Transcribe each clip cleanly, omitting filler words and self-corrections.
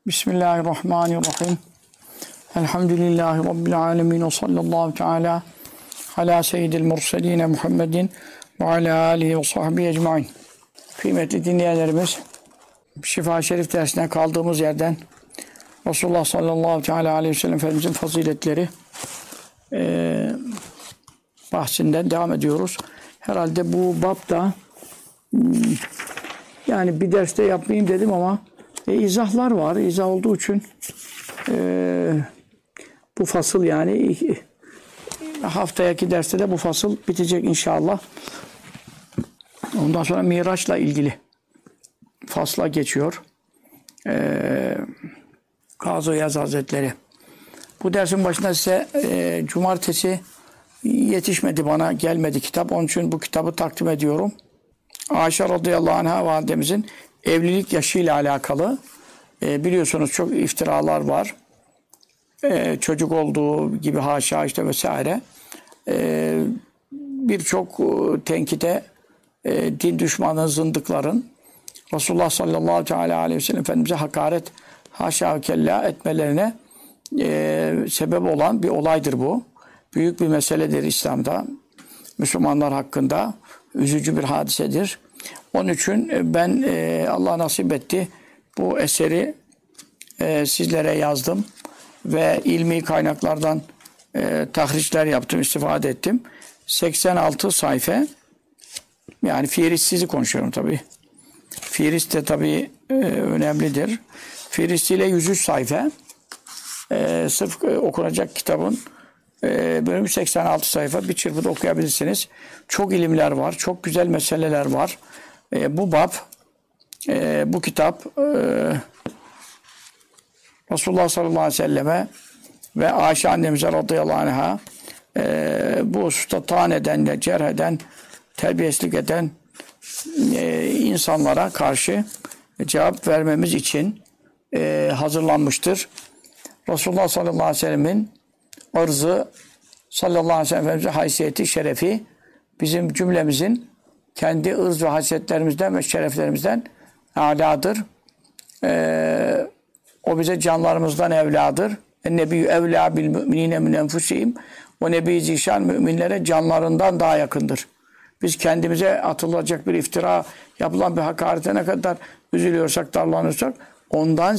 Bismillahirrahmanirrahim. Elhamdülillahi Rabbil alemin ve sallallahu teala ala seyyidil murseline Muhammedin ve ala alihi ve sahbihi ecmain. Kıymetli dinleyenlerimiz, Şifa-i Şerif dersinden kaldığımız yerden Resulullah sallallahu teala aleyhi ve sellem Efendimizin faziletleri bahsinden devam ediyoruz. Herhalde bu babda yani bir derste yapmayayım dedim ama izahlar var. İzah olduğu için bu fasıl yani haftaki derste de bu fasıl bitecek inşallah. Ondan sonra Miraç'la ilgili fasla geçiyor. Kazı Yaz Hazretleri. Bu dersin başında size cumartesi yetişmedi, bana gelmedi kitap. Onun için bu kitabı takdim ediyorum. Ayşe radıyallahu anh'a validemizin evlilik yaşıyla alakalı biliyorsunuz çok iftiralar var. Çocuk olduğu gibi haşa işte vesaire. Birçok tenkide din düşmanı zındıkların Resulullah sallallahu teala aleyhi ve sellem Efendimiz'e hakaret haşa ve kella etmelerine sebep olan bir olaydır bu. Büyük bir meseledir İslam'da. Müslümanlar hakkında üzücü bir hadisedir. Onun için ben Allah nasip etti bu eseri sizlere yazdım ve ilmi kaynaklardan tahriçler yaptım, istifade ettim. 86 sayfa, yani Firistsizi konuşuyorum tabii. Firist de tabii önemlidir. Firist ile 103 sayfa. Sırf okunacak kitabın bölümü 86 sayfa. Bir çırpıda okuyabilirsiniz. Çok ilimler var, çok güzel meseleler var. Bu bab, bu kitap Resulullah sallallahu aleyhi ve selleme ve Ayşe annemize radıyallahu anh'a bu hususta taan eden, cerh eden, terbiyesizlik eden insanlara karşı cevap vermemiz için hazırlanmıştır. Resulullah sallallahu aleyhi ve sellemin ırzı, sallallahu aleyhi ve sellem Efendimiz'in haysiyeti, şerefi bizim cümlemizin kendi ırz ve haysiyetlerimizden ve şereflerimizden âlâdır. O bize canlarımızdan evladır. Nebiyyü evlâ bil müminine min enfusihim. O Nebi Zişan müminlere canlarından daha yakındır. Biz kendimize atılacak bir iftira, yapılan bir hakarete ne kadar üzülüyorsak, darlanırsak ondan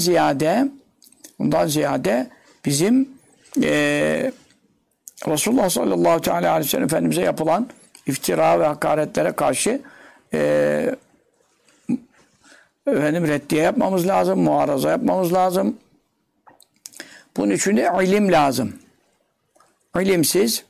ziyade bizim Resulullah sallallahu teala aleyhi ve sellem Efendimiz'e yapılan iftira ve hakaretlere karşı reddiye yapmamız lazım, muaraza yapmamız lazım. Bunun için de ilim lazım. İlimsiz,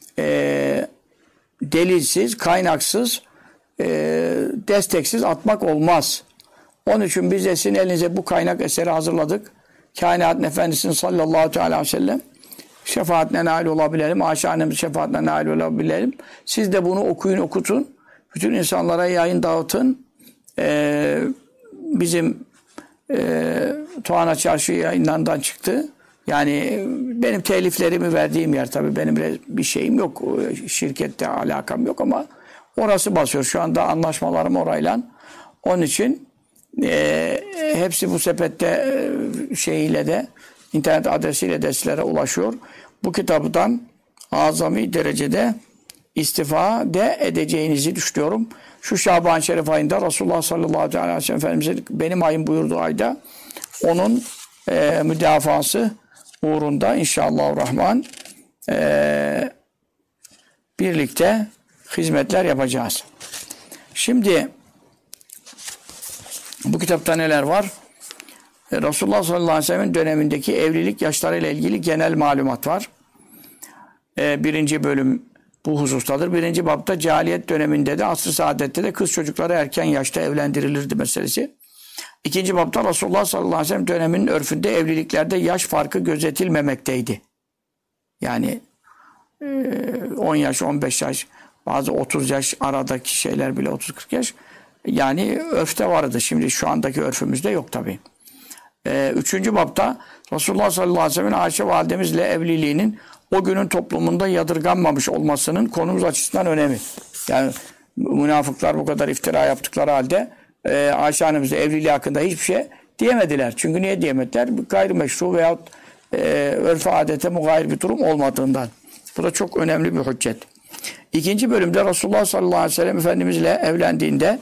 delilsiz, kaynaksız, desteksiz atmak olmaz. Onun için biz de sizin elinize bu kaynak eseri hazırladık. Kainatın Efendisi'nin sallallahu teala aleyhi ve sellem şefaatine nail olabilelim. Ayşe annemiz şefaatine nail olabilelim. Siz de bunu okuyun, okutun. Bütün insanlara yayın dağıtın. Bizim Tuana Çarşı yayınlarından çıktı. Yani benim teliflerimi verdiğim yer, tabii benim bir şeyim yok. Şirkette alakam yok ama orası basıyor. Şu anda anlaşmalarım orayla. Onun için hepsi bu sepette şeyiyle de internet adresiyle de sizlere ulaşıyor. Bu kitabdan azami derecede istifade edeceğinizi düşünüyorum. Şu Şaban-ı Şerif ayında Resulullah sallallahu aleyhi ve sellem Efendimiz'in benim ayım buyurduğu ayda onun müdafası uğrunda inşallahurrahman birlikte hizmetler yapacağız. Şimdi bu kitapta neler var? Resulullah sallallahu aleyhi ve sellem'in dönemindeki evlilik yaşlarıyla ilgili genel malumat var. Birinci bölüm bu husustadır. Birinci babda cahiliyet döneminde de asr-ı saadette de kız çocukları erken yaşta evlendirilirdi meselesi. İkinci babda Resulullah sallallahu aleyhi ve sellem döneminin örfünde evliliklerde yaş farkı gözetilmemekteydi. Yani 10 yaş, 15 yaş, bazı 30 yaş aradaki şeyler bile 30-40 yaş. Yani örfte vardı. Şimdi şu andaki örfümüzde yok tabii. Üçüncü babda Resulullah sallallahu aleyhi ve sellem'in Ayşe validemizle evliliğinin o günün toplumunda yadırganmamış olmasının konumuz açısından önemi. Yani münafıklar bu kadar iftira yaptıkları halde Ayşe annemizle evliliği hakkında hiçbir şey Diyemediler. Çünkü niye diyemediler? Gayrimeşru veyahut örf-i adete mugayir bir durum olmadığından. Bu da çok önemli bir hüccet. İkinci bölümde Resulullah sallallahu aleyhi ve sellem Efendimizle evlendiğinde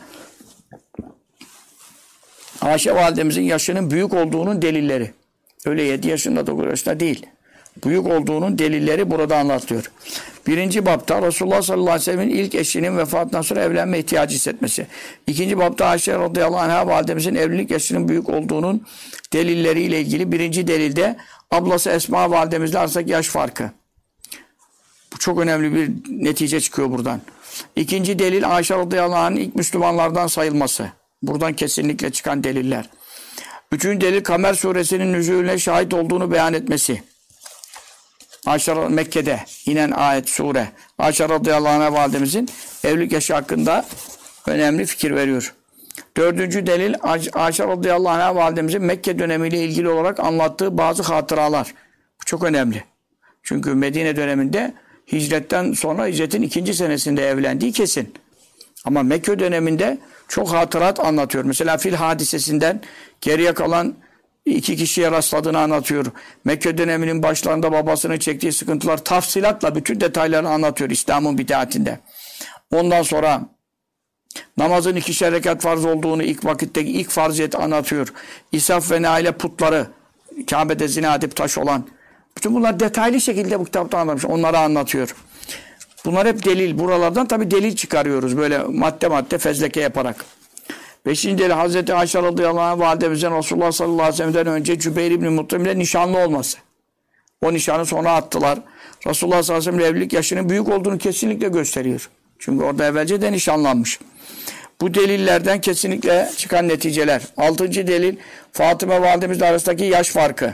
Ayşe validemizin yaşının büyük olduğunun delilleri. Öyle 7 yaşında 9 yaşında değil. Büyük olduğunun delilleri burada anlatılıyor. Birinci bapta Resulullah sallallahu aleyhi ve sellem'in ilk eşinin vefatından sonra evlenme ihtiyacı hissetmesi. İkinci bapta Ayşe radıyallahu anh'a validemizin evlilik yaşının büyük olduğunun delilleriyle ilgili. Birinci delilde ablası Esma validemizle arasındaki yaş farkı. Bu çok önemli bir netice çıkıyor buradan. İkinci delil Ayşe radıyallahu anh'ın ilk Müslümanlardan sayılması. Buradan kesinlikle çıkan deliller. Üçüncü delil Kamer suresinin nüzulüne şahit olduğunu beyan etmesi. Ayşe Mekke'de inen ayet sure. Ayşe radıyallahu anh'a validemizin evlilik yaşı hakkında önemli fikir veriyor. Dördüncü delil Ayşe radıyallahu anh'a validemizin Mekke dönemiyle ilgili olarak anlattığı bazı hatıralar. Bu çok önemli. Çünkü Medine döneminde hicretten sonra hicretin 2. senesinde evlendiği kesin. Ama Mekke döneminde çok hatırat anlatıyor. Mesela Fil hadisesinden geriye kalan 2 kişiye rastladığını anlatıyor. Mekke döneminin başlarında babasının çektiği sıkıntılar tafsilatla bütün detaylarını anlatıyor İslam'ın bidatinde. Ondan sonra namazın 2'şer rekat farz olduğunu ilk vakitteki ilk farziyeti anlatıyor. İsaf ve naile putları, Kabe'de zina edip taş olan. Bütün bunlar detaylı şekilde bu kitapta anlatmış. Onları anlatıyor. Bunlar hep delil. Buralardan tabii delil çıkarıyoruz. Böyle madde madde fezleke yaparak. Beşinci delil Hazreti Ayşe radıyallahu anh validemizin Resulullah sallallahu aleyhi ve sellem'den önce Cübeyr ibn Mut'im ile nişanlı olması. O nişanı sonra attılar. Resulullah sallallahu aleyhi ve sellem evlilik yaşının büyük olduğunu kesinlikle gösteriyor. Çünkü orada evvelce de nişanlanmış. Bu delillerden kesinlikle çıkan neticeler. Altıncı delil Fatıma validemizle arasındaki yaş farkı.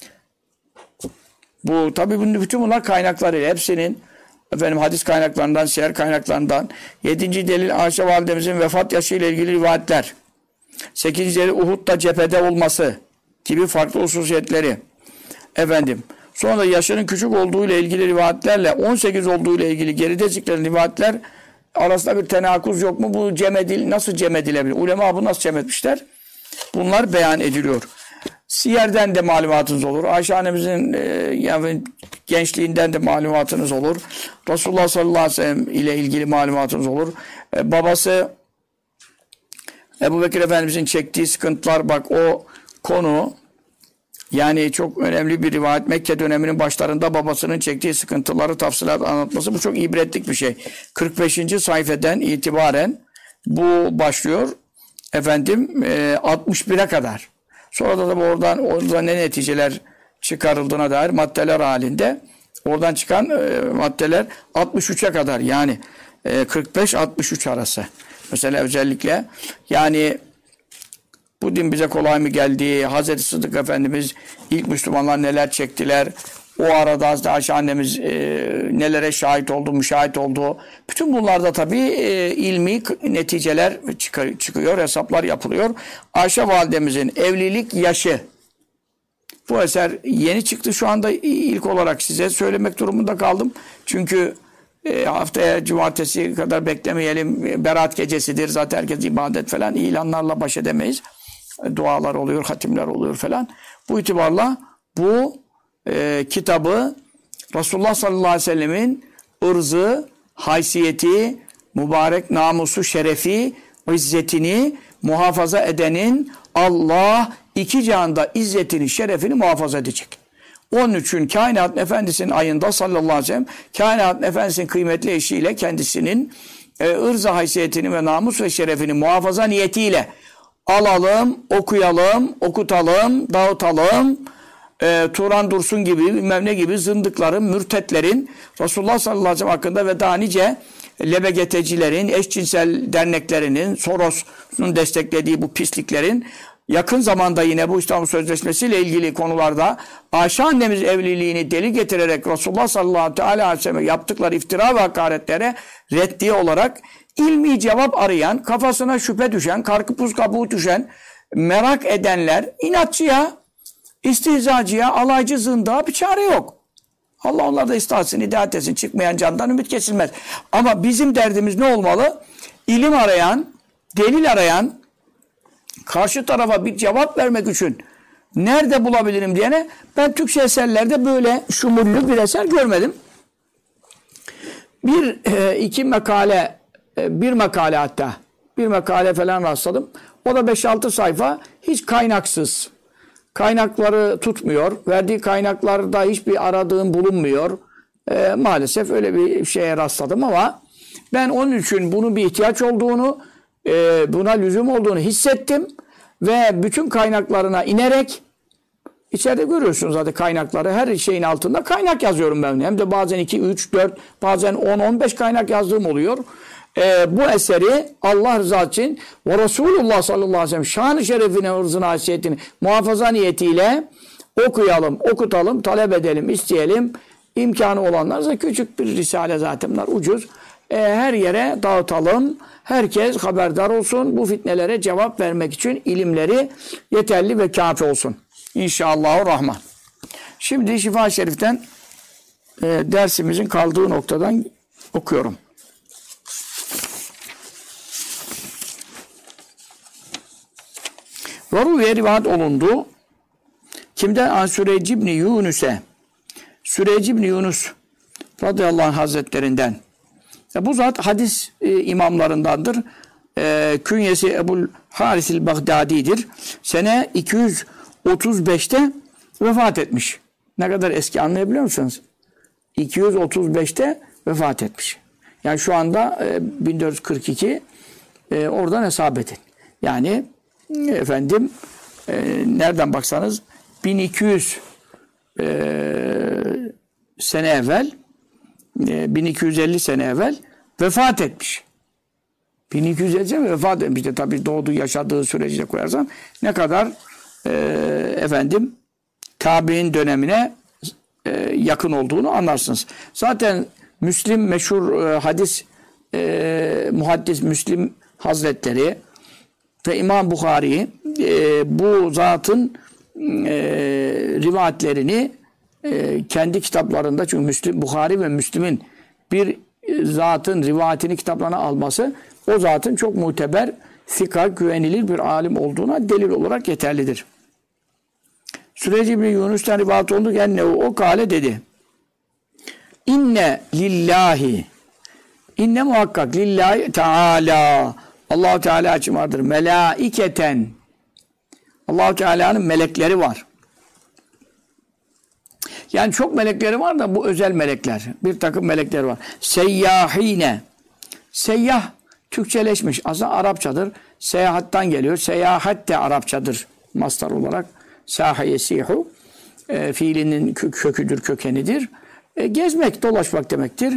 Bu tabii bütün bunlar kaynakları. Hepsinin hadis kaynaklarından, siyer kaynaklarından. 7. delil Ayşe validemizin vefat yaşı ile ilgili rivayetler. 8. delil Uhud'da cephede olması gibi farklı hususiyetleri. Sonra yaşının küçük olduğu ile ilgili rivayetlerle 18 olduğu ile ilgili geride zikredilen rivayetler arasında bir tenakuz yok mu? Bu nasıl cem edilebilir? Ulema bu nasıl cem etmişler? Bunlar beyan ediliyor. Siyerden de malumatınız olur. Ayşe annemizin yani gençliğinden de malumatınız olur. Resulullah sallallahu aleyhi ve sellem ile ilgili malumatınız olur. Babası Ebu Bekir Efendimizin çektiği sıkıntılar, bak o konu yani çok önemli bir rivayet. Mekke döneminin başlarında babasının çektiği sıkıntıları tafsilat anlatması, bu çok ibretlik bir şey. 45. sayfeden itibaren bu başlıyor. 61'e kadar. Sonra da oradan ne neticeler çıkarıldığına dair maddeler halinde oradan çıkan maddeler 63'e kadar, yani 45-63 arası. Mesela özellikle yani bu din bize kolay mı geldi? Hazreti Sıddık Efendimiz ilk Müslümanlar neler çektiler? O arada Hazreti Ayşe annemiz nelere şahit oldu, müşahit oldu. Bütün bunlarda tabii ilmi neticeler çıkıyor, hesaplar yapılıyor. Ayşe validemizin evlilik yaşı. Bu eser yeni çıktı. Şu anda ilk olarak size söylemek durumunda kaldım. Çünkü haftaya cumartesi kadar beklemeyelim. Berat gecesidir. Zaten herkes ibadet falan. İlanlarla baş edemeyiz. Dualar oluyor, hatimler oluyor falan. Bu itibarla bu kitabı Resulullah sallallahu aleyhi ve sellemin ırzı, haysiyeti, mübarek namusu, şerefi, izzetini muhafaza edenin Allah iki cihanda izzetini, şerefini muhafaza edecek. Onun için kainat efendisinin ayında sallallahu aleyhi ve sellem kainat efendisinin kıymetli eşiyle kendisinin ırzı, haysiyetini ve namus ve şerefini muhafaza niyetiyle alalım, okuyalım, okutalım, dağıtalım. Turan Dursun gibi, bilmem ne gibi zındıkların, mürtetlerin Resulullah sallallahu aleyhi ve sellem hakkında ve daha nice LBGT'cilerin, eşcinsel derneklerinin, Soros'un desteklediği bu pisliklerin yakın zamanda yine bu İstanbul Sözleşmesi ile ilgili konularda Ayşe annemiz evliliğini deli getirerek Resulullah sallallahu aleyhi ve sellem yaptıkları iftira ve hakaretlere reddiye olarak ilmi cevap arayan, kafasına şüphe düşen, karpuz kabuğu düşen, merak edenler, inatçıya, istihzacıya, alaycı zındığa bir çare yok. Allah onlar da istahsın, hidayet etsin. Çıkmayan candan ümit kesilmez. Ama bizim derdimiz ne olmalı? İlim arayan, delil arayan, karşı tarafa bir cevap vermek için nerede bulabilirim diyene ben Türkçe eserlerde böyle şumullü bir eser görmedim. Bir makale falan rastladım. O da 5-6 sayfa hiç kaynaksız. Kaynakları tutmuyor. Verdiği kaynaklarda hiçbir aradığım bulunmuyor. Maalesef öyle bir şeye rastladım ama ben onun için bunun bir ihtiyaç olduğunu, buna lüzum olduğunu hissettim ve bütün kaynaklarına inerek içeride görüyorsunuz zaten kaynakları. Her şeyin altında kaynak yazıyorum ben. Hem de bazen 2, 3, 4, bazen 10, 15 kaynak yazdığım oluyor. Bu eseri Allah rızası için ve Resulullah sallallahu aleyhi ve sellem şan-ı şerefine, hırzına, haysiyetini muhafaza niyetiyle okuyalım, okutalım, talep edelim, isteyelim. İmkanı olanlarsa küçük bir risale zaten bunlar ucuz. Her yere dağıtalım. Herkes haberdar olsun. Bu fitnelere cevap vermek için ilimleri yeterli ve kafi olsun. İnşallahurrahman. Şimdi Şifa-i Şerif'ten dersimizin kaldığı noktadan okuyorum. Varuye rivayet olundu. Kimden? Süreyc İbni Yunus'e. Süreyc İbni Yunus radıyallahu anh hazretlerinden. Bu zat hadis imamlarındandır. Künyesi Ebul Harisil Bagdadi'dir. Sene 235'te vefat etmiş. Ne kadar eski anlayabiliyor musunuz? 235'te vefat etmiş. Yani şu anda 1442 oradan hesap edin. Yani efendim nereden baksanız 1200 sene evvel 1250 sene evvel vefat etmiş. 1250 sene vefat etmiş de tabii doğduğu yaşadığı süreci de koyarsan ne kadar efendim tabi'in dönemine yakın olduğunu anlarsınız. Zaten Müslim meşhur hadis muhaddis Müslim Hazretleri ve İmam Bukhari bu zatın rivayetlerini kendi kitaplarında, çünkü Müslim, Bukhari ve Müslim'in bir zatın rivayetini kitaplarına alması o zatın çok muteber, sika, güvenilir bir alim olduğuna delil olarak yeterlidir. Süreyc İbni Yunus'tan rivayet oldu ki o kâle dedi. İnne lillahi, inne muhakkak lillahi teâlâ, Allah-u Teala için vardır. Melâiketen, Allah-u Teala'nın melekleri var. Yani çok melekleri var da bu özel melekler. Bir takım melekler var. Seyyahine. Seyyah Türkçeleşmiş. Aslında Arapçadır. Seyahattan geliyor. Seyahat de Arapçadır. Mastar olarak. Saha yesihu. Fiilinin köküdür, kökenidir. Gezmek, dolaşmak demektir.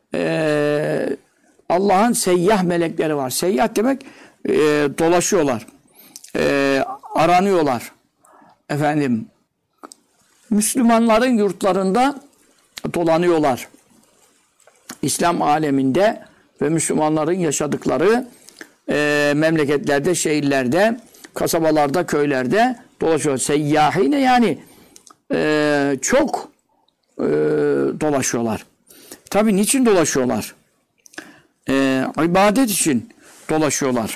Allah'ın seyyah melekleri var. Seyyah demek dolaşıyorlar. Aranıyorlar. Efendim Müslümanların yurtlarında dolanıyorlar. İslam aleminde ve Müslümanların yaşadıkları memleketlerde, şehirlerde, kasabalarda, köylerde dolaşıyor. Seyyahine yani çok dolaşıyorlar. Tabii niçin dolaşıyorlar? İbadet için dolaşıyorlar.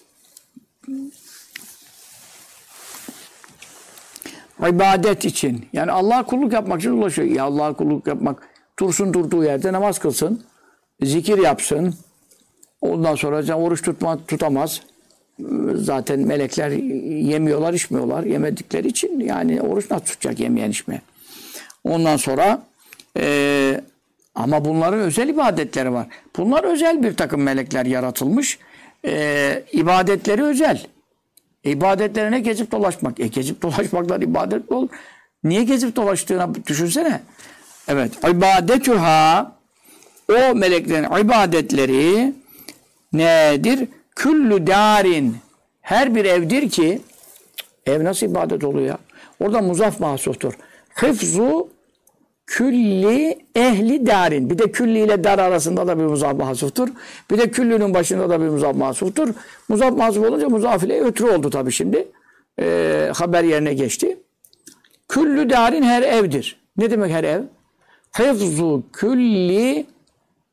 İbadet için. Yani Allah'a kulluk yapmak için dolaşıyor. Ya Allah'a kulluk yapmak, durduğu yerde namaz kılsın, zikir yapsın. Ondan sonra oruç tutamaz. Zaten melekler yemiyorlar, içmiyorlar. Yemedikleri için yani oruç nasıl tutacak yemeyen içmeyen. Ondan sonra ama bunların özel ibadetleri var. Bunlar özel bir takım melekler yaratılmış. İbadetleri özel. İbadetlerine gezip dolaşmak. Gezip dolaşmaklar ibadet mi olur? Niye gezip dolaştığını düşünsene. Evet. İbadetüha, o meleklerin ibadetleri nedir? Küllü darin, her bir evdir ki, ev nasıl ibadet oluyor ya? Orada muzaf mahsustur. Hıfzu külli ehli darin. Bir de külli ile dar arasında da bir muzaf mahsuftur. Bir de küllünün başında da bir muzaf mahsuftur. Muzaf mahsuf olunca muzaf ile ötürü oldu tabii şimdi. Haber yerine geçti. Küllü darin her evdir. Ne demek her ev? Hıfzu külli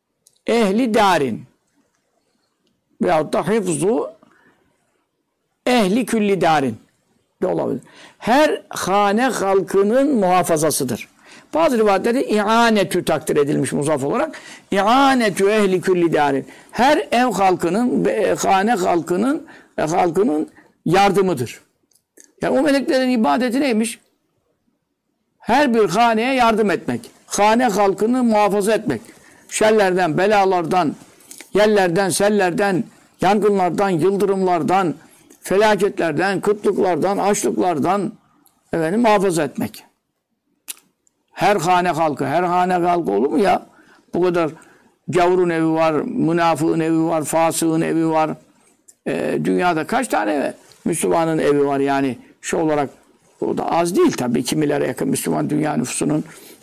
ehli darin. Veyahut da hıfzu ehli külli darin de olabilir. Her hane halkının muhafazasıdır. Bazı rivayetlerde i'anetü takdir edilmiş muzaf olarak. İ'anetü ehli külli darin. Her ev halkının, hane halkının yardımıdır. Yani o meleklerin ibadeti neymiş? Her bir haneye yardım etmek. Hane halkını muhafaza etmek. Şerlerden, belalardan, yerlerden, sellerden, yangınlardan, yıldırımlardan, felaketlerden, kıtlıklardan, açlıklardan muhafaza etmek. Her hane halkı olur mu ya? Bu kadar gavurun evi var, münafığın evi var, fasığın evi var. Dünyada kaç tane Müslümanın evi var yani şu olarak o da az değil tabii. Kimilere yakın Müslüman dünya nüfusunun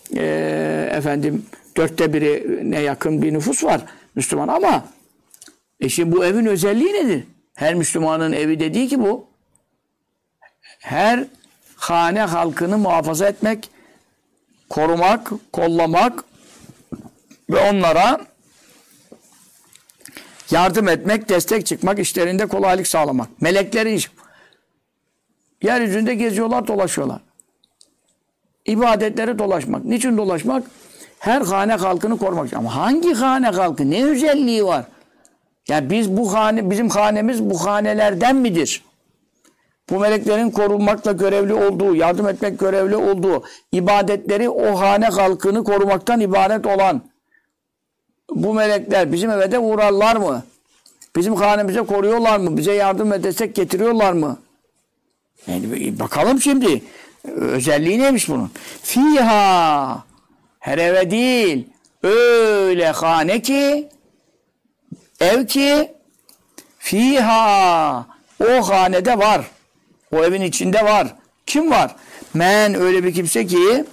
1/4'e yakın bir nüfus var Müslüman ama şimdi bu evin özelliği nedir? Her Müslümanın evi dediği ki bu. Her hane halkını muhafaza etmek, korumak, kollamak ve onlara yardım etmek, destek çıkmak, işlerinde kolaylık sağlamak. Meleklerin işi. Yeryüzünde geziyorlar, dolaşıyorlar. İbadetleri dolaşmak. Niçin dolaşmak? Her hane halkını korumak. Ama hangi hane halkı? Ne özelliği var? Yani bizim hanemiz bu hanelerden midir? Bu meleklerin korunmakla görevli olduğu, yardım etmek görevli olduğu, ibadetleri o hane halkını korumaktan ibaret olan bu melekler bizim eve de uğrarlar mı? Bizim hanemize koruyorlar mı? Bize yardım ve destek getiriyorlar mı? Yani bakalım şimdi. Özelliği neymiş bunun? Fiha. Her eve değil. Öyle hane ki, ev ki, fiha. O hanede var. O evin içinde var. Kim var? Men öyle bir kimse ki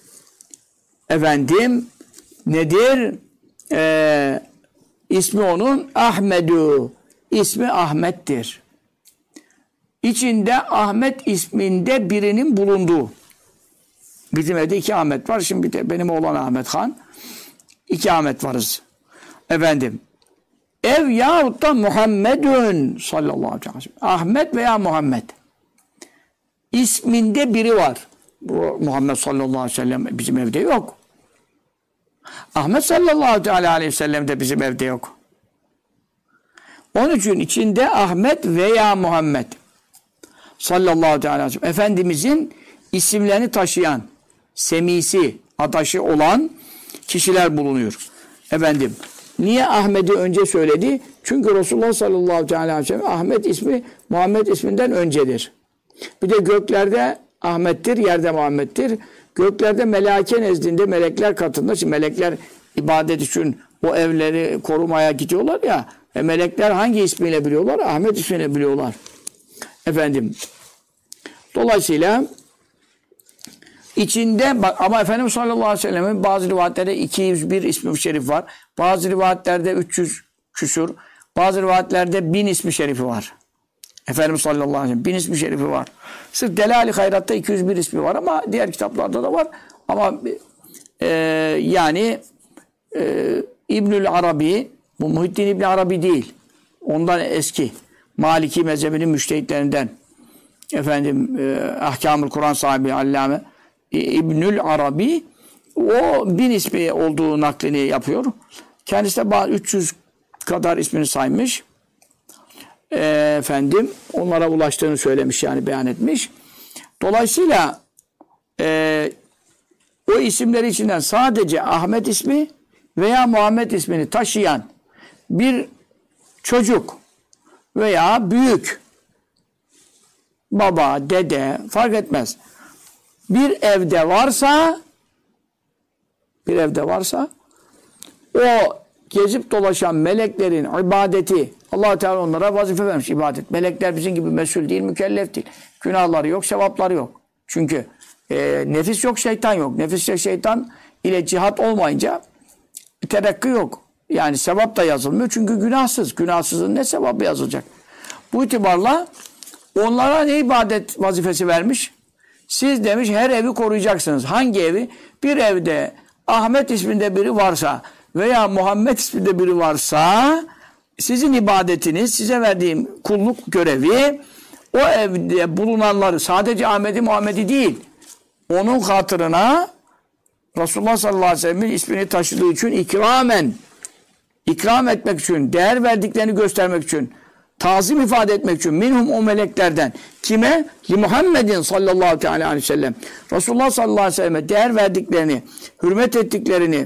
nedir? İsmi onun Ahmedu. İsmi Ahmet'tir. İçinde Ahmet isminde birinin bulunduğu. Bizim evde 2 Ahmet var. Şimdi bir de benim oğlan Ahmet Han. 2 Ahmet varız. Ev yahut da Muhammedun sallallahu aleyhi ve sellem. Ahmet veya Muhammed. İsminde biri var. Bu Muhammed sallallahu aleyhi ve sellem bizim evde yok. Ahmet sallallahu aleyhi ve sellem de bizim evde yok. Onun için içinde Ahmet veya Muhammed sallallahu aleyhi ve sellem Efendimizin isimlerini taşıyan, semisi, adaşı olan kişiler bulunuyor. Niye Ahmet'i önce söyledi? Çünkü Resulullah sallallahu aleyhi ve sellem Ahmet ismi Muhammed isminden öncedir. Bir de göklerde Ahmet'tir, yerde Muhammed'tir. Göklerde meleke nezdinde, melekler katında. Şimdi melekler ibadet için o evleri korumaya gidiyorlar ya. Melekler hangi ismiyle biliyorlar? Ahmet ismiyle biliyorlar. Dolayısıyla içinde ama Efendimiz sallallahu aleyhi ve sellem'in bazı rivayetlerde 201 ismi şerif var. Bazı rivayetlerde 300 küsur. Bazı rivayetlerde 1000 ismi şerifi var. Efendimiz sallallahu aleyhi ve sellem 1000 ismi şerifi var. Sırf Delal-i Hayrat'ta 201 ismi var ama diğer kitaplarda da var. Ama İbnül Arabi, bu Muhittin İbn Arabi değil. Ondan eski. Maliki mezhebinin müştehitlerinden. Ahkamül Kur'an sahibi Allame İbnül Arabi o 1000 ismi olduğu naklini yapıyor. Kendisi de 300 kadar ismini saymış. Onlara ulaştığını söylemiş yani beyan etmiş. Dolayısıyla o isimleri içinden sadece Ahmet ismi veya Muhammed ismini taşıyan bir çocuk veya büyük baba, dede fark etmez. Bir evde varsa o gezip dolaşan meleklerin ibadeti Allah Teala onlara vazife vermiş ibadet. Melekler bizim gibi mesul değil, mükellef değil. Günahları yok, sevapları yok. Çünkü nefis yok, şeytan yok. Nefis ve şeytan ile cihat olmayınca terakki yok. Yani sevap da yazılmıyor çünkü günahsız. Günahsızın ne sevabı yazılacak? Bu itibarla onlara ne ibadet vazifesi vermiş? Siz demiş her evi koruyacaksınız. Hangi evi? Bir evde Ahmet isminde biri varsa veya Muhammed isminde biri varsa sizin ibadetiniz, size verdiğim kulluk görevi o evde bulunanları sadece Ahmet'i Muhammed'i değil, onun hatırına Resulullah sallallahu aleyhi ve sellem'in ismini taşıdığı için ikram etmek için, değer verdiklerini göstermek için, tazim ifade etmek için minhum o meleklerden kime? Li Muhammedin sallallahu aleyhi ve sellem. Resulullah sallallahu aleyhi ve selleme değer verdiklerini, hürmet ettiklerini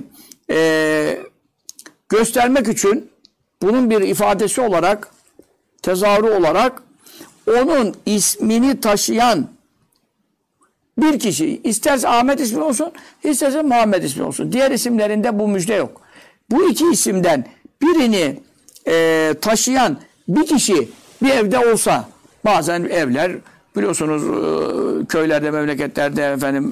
göstermek için bunun bir ifadesi olarak, tezahürü olarak onun ismini taşıyan bir kişi, isterse Ahmet ismi olsun, isterse Muhammed ismi olsun. Diğer isimlerinde bu müjde yok. Bu iki isimden birini taşıyan bir kişi bir evde olsa, bazen evler biliyorsunuz köylerde, memleketlerde efendim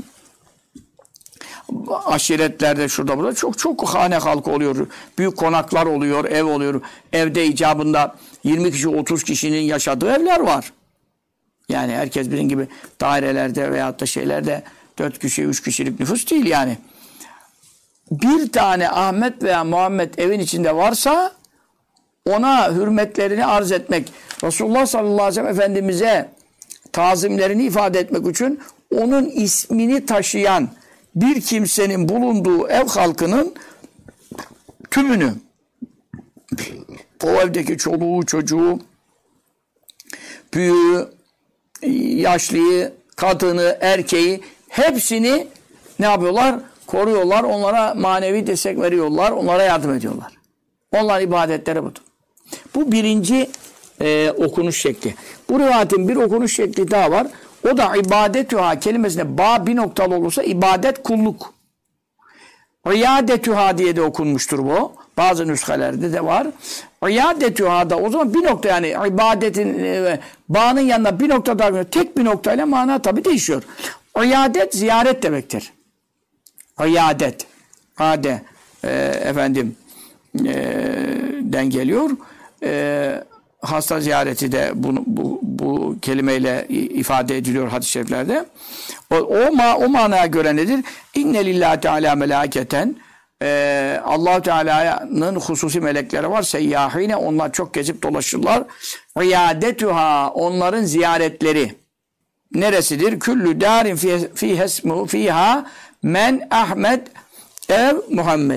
aşiretlerde şurada burada çok hane halkı oluyor. Büyük konaklar oluyor, ev oluyor. Evde icabında 20 kişi 30 kişinin yaşadığı evler var. Yani herkes bizim gibi dairelerde veyahut da şeylerde 4 kişi 3 kişilik nüfus değil yani. Bir tane Ahmet veya Muhammed evin içinde varsa ona hürmetlerini arz etmek, Resulullah sallallahu aleyhi ve sellem Efendimiz'e tazimlerini ifade etmek için onun ismini taşıyan bir kimsenin bulunduğu ev halkının tümünü, o evdeki çoluğu, çocuğu, büyüğü, yaşlıyı, kadını, erkeği hepsini ne yapıyorlar? Koruyorlar, onlara manevi destek veriyorlar, onlara yardım ediyorlar. Onların ibadetleri budur. Bu birinci okunuş şekli. Bu rivayetin bir okunuş şekli daha var. O da ibadetüha kelimesine ba bir noktalı olursa ibadet kulluk. İyadetüha diye de okunmuştur bu. Bazı nüshelerde de var. İyadetüha da o zaman bir nokta yani ibadetin bağının yanına bir nokta daha tek bir noktayla mana tabi değişiyor. İyadet ziyaret demektir. İyadet. Ade efendim den geliyor. Hasta ziyareti de bu kelimeyle ifade ediliyor hadis-i şeriflerde. O manaya göre nedir? İnne lillahi teala melâketen Allah-u Teala'nın hususi melekleri var. Seyyahine onlar çok gezip dolaşırlar. İyadetüha onların ziyaretleri neresidir? Küllü darin fiha men Ahmed ev Muhammed.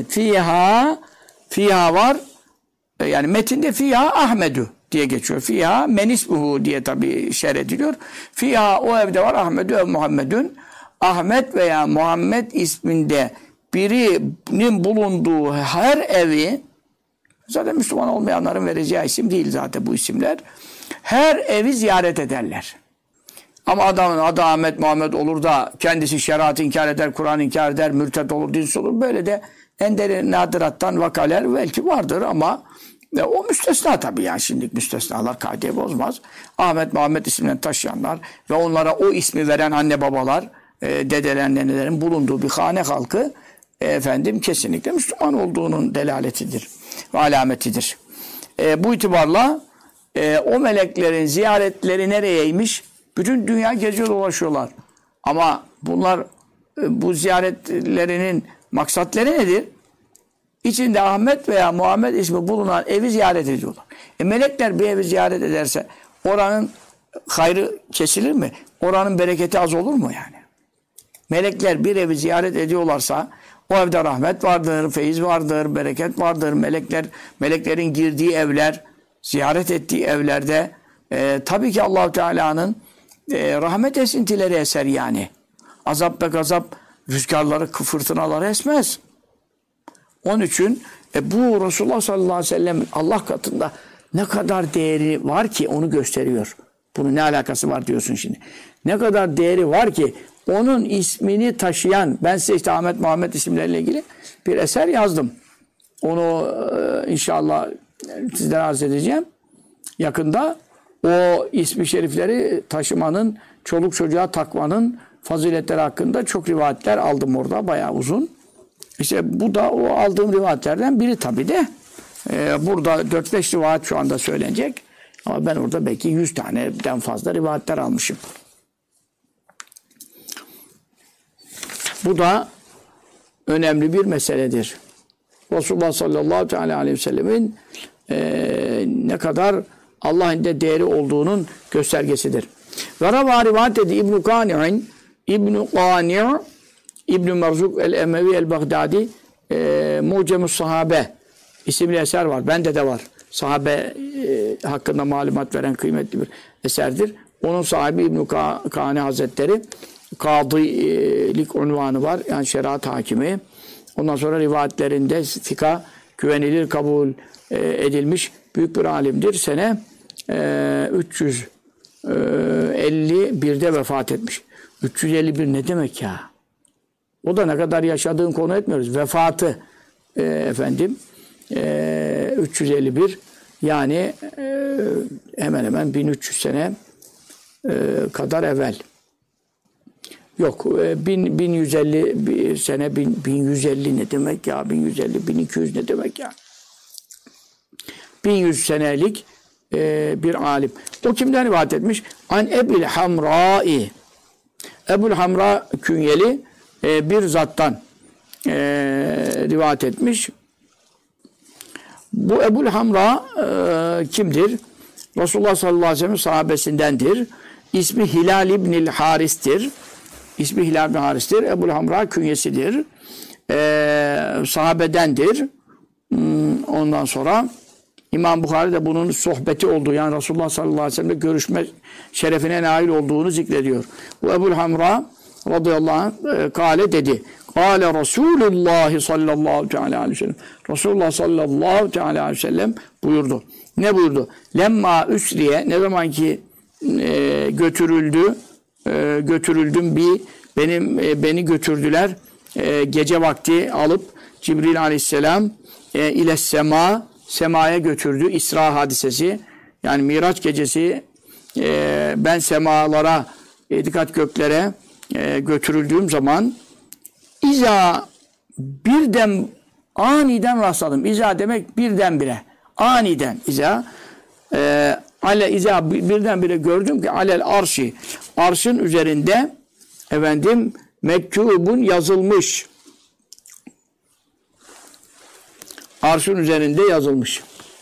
Fiha var. Yani metinde fiha Ahmedü diye geçiyor. Fiha menisbuhu diye tabi şerh ediliyor. Fiha o evde var Ahmedü ev Muhammedün. Ahmet veya Muhammed isminde birinin bulunduğu her evi, zaten Müslüman olmayanların vereceği isim değil zaten bu isimler. Her evi ziyaret ederler. Ama adamın adı Ahmet Muhammed olur da kendisi şeriatı inkar eder, Kur'an inkar eder, mürted olur, dinsiz olur. Böyle de ender nadirattan vakaler belki vardır ama o müstesna tabii yani şimdilik müstesnalar kaideyi bozmaz. Ahmet Muhammed isimlerini taşıyanlar ve onlara o ismi veren anne babalar, dedeler, nenelerin bulunduğu bir hane halkı efendim kesinlikle Müslüman olduğunun delaletidir ve alametidir. Bu itibarla o meleklerin ziyaretleri nereyeymiş? Bütün dünya geziyor dolaşıyorlar. Ama bunlar bu ziyaretlerinin maksatları nedir? İçinde Ahmet veya Muhammed ismi bulunan evi ziyaret ediyorlar. Melekler bir evi ziyaret ederse oranın hayrı kesilir mi? Oranın bereketi az olur mu yani? Melekler bir evi ziyaret ediyorlarsa o evde rahmet vardır, feyiz vardır, bereket vardır. Meleklerin girdiği evler, ziyaret ettiği evlerde tabii ki Allah-u Teala'nın rahmet esintileri eser yani. Azap ve gazap rüzgarları, fırtınaları esmez. Onun için bu Resulullah sallallahu aleyhi ve sellem Allah katında ne kadar değeri var ki onu gösteriyor. Bunun ne alakası var diyorsun şimdi. Ne kadar değeri var ki onun ismini taşıyan, ben size işte Ahmet Muhammed isimleriyle ilgili bir eser yazdım. Onu inşallah sizlere arz edeceğim. Yakında o ismi şerifleri taşımanın, çoluk çocuğa takmanın faziletleri hakkında çok rivayetler aldım orada. Bayağı uzun. İşte bu da o aldığım rivayetlerden biri tabii de. Burada 4-5 rivayet şu anda söylenecek. Ama ben orada belki 100 taneden fazla rivayetler almışım. Bu da önemli bir meseledir. Resulullah sallallahu aleyhi ve sellemin ne kadar Allah'ın da değeri olduğunun göstergesidir. Ve rivayet dedi İbn-i Kani'in İbn-i Merzuk el-Emevi el-Baghdadi Mucemus Sahabe isimli eser var. Bende de var. Sahabe hakkında malumat veren kıymetli bir eserdir. Onun sahibi İbn-i Kani Hazretleri kadılik unvanı var. Yani şeriat hakimi. Ondan sonra rivayetlerinde fika güvenilir kabul edilmiş büyük bir alimdir. Sene 351'de vefat etmiş. 351 ne demek ya? O da ne kadar yaşadığın konu etmiyoruz. Vefatı 351 yani hemen hemen 1300 sene kadar evvel. Yok 1150 sene 1150 ne demek ya? 1150 1200 ne demek ya? 1100 senelik bir alim. O kimden rivayet etmiş? An Ebu'l Hamra'i. Ebu'l Hamra künyeli bir zattan rivayet etmiş. Bu Ebu'l Hamra kimdir? Resulullah sallallahu aleyhi ve sellem sahabesindendir. İsmi Hilal İbnül Haris'tir. İsmi Hilal İbnül Haris'tir. Ebu'l Hamra künyesidir. Sahabedendir. Ondan sonra İmam Bukhari de bunun sohbeti olduğu yani Resulullah sallallahu aleyhi ve sellem'le görüşme şerefine nail olduğunu zikrediyor. Bu Ebu'l Hamra radıyallahu anh kâle dedi. Kâle Resulullah sallallahu aleyhi ve sellem. Resulullah sallallahu aleyhi ve sellem buyurdu. Ne buyurdu? Lemma üsriye ne zaman ki götürüldüm beni götürdüler gece vakti alıp Cibril aleyhisselam ile semaya götürdü. İsra hadisesi yani Miraç gecesi ben semalara dikkat göklere götürüldüğüm zaman birden aniden rastladım. İza demek birdenbire. Aniden birdenbire gördüm ki alel arşi arşın üzerinde mektubun yazılmış. Arşın üzerinde yazılmış.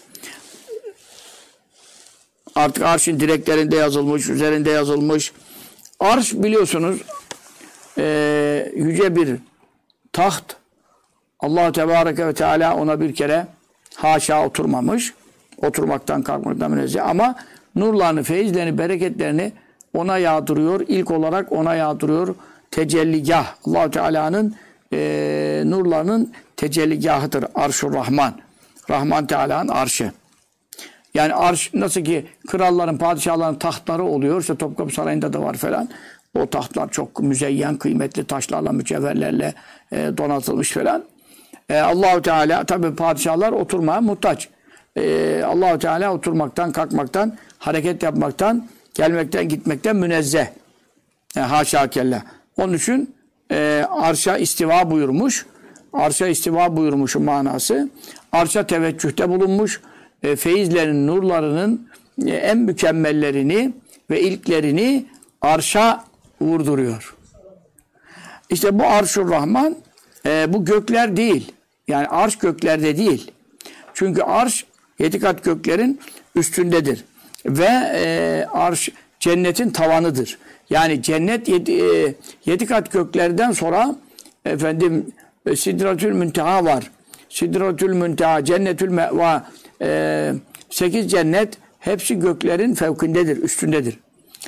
Artık arşın direklerinde yazılmış, üzerinde yazılmış. Arş biliyorsunuz yüce bir taht. Allah Tebareke ve Teala ona bir kere haşa oturmamış. Oturmaktan kalkmaktan münezzeh. Ama nurlarını, feyizlerini, bereketlerini ona yağdırıyor. İlk olarak ona yağdırıyor. Tecelligah. Allah Teala'nın nurlarının tecelligahıdır. Arş-ı Rahman. Rahman Teala'nın arşı. Yani arş nasıl ki kralların, padişahların tahtları oluyor. İşte Topkapı Sarayı'nda da var falan. O tahtlar çok müzeyyen, kıymetli taşlarla, mücevherlerle donatılmış falan. Allah-u Teala tabi padişahlar oturmaya muhtaç. Allah-u Teala oturmaktan, kalkmaktan, hareket yapmaktan, gelmekten, gitmekten münezzeh. Haşa kella. Onun için arşa istiva buyurmuş. Arşa istiva buyurmuşun manası. Arşa teveccühte bulunmuş. Feyizlerin, nurlarının en mükemmellerini ve ilklerini arşa vurduruyor. İşte bu Arş-ı Rahman bu gökler değil. Yani arş göklerde değil. Çünkü arş 7 kat göklerin üstündedir. Ve arş cennetin tavanıdır. Yani cennet 7 kat göklerden sonra Sidratül Münteha var. Sidratül Münteha, Cennetül Meva 8 cennet hepsi göklerin fevkindedir, üstündedir.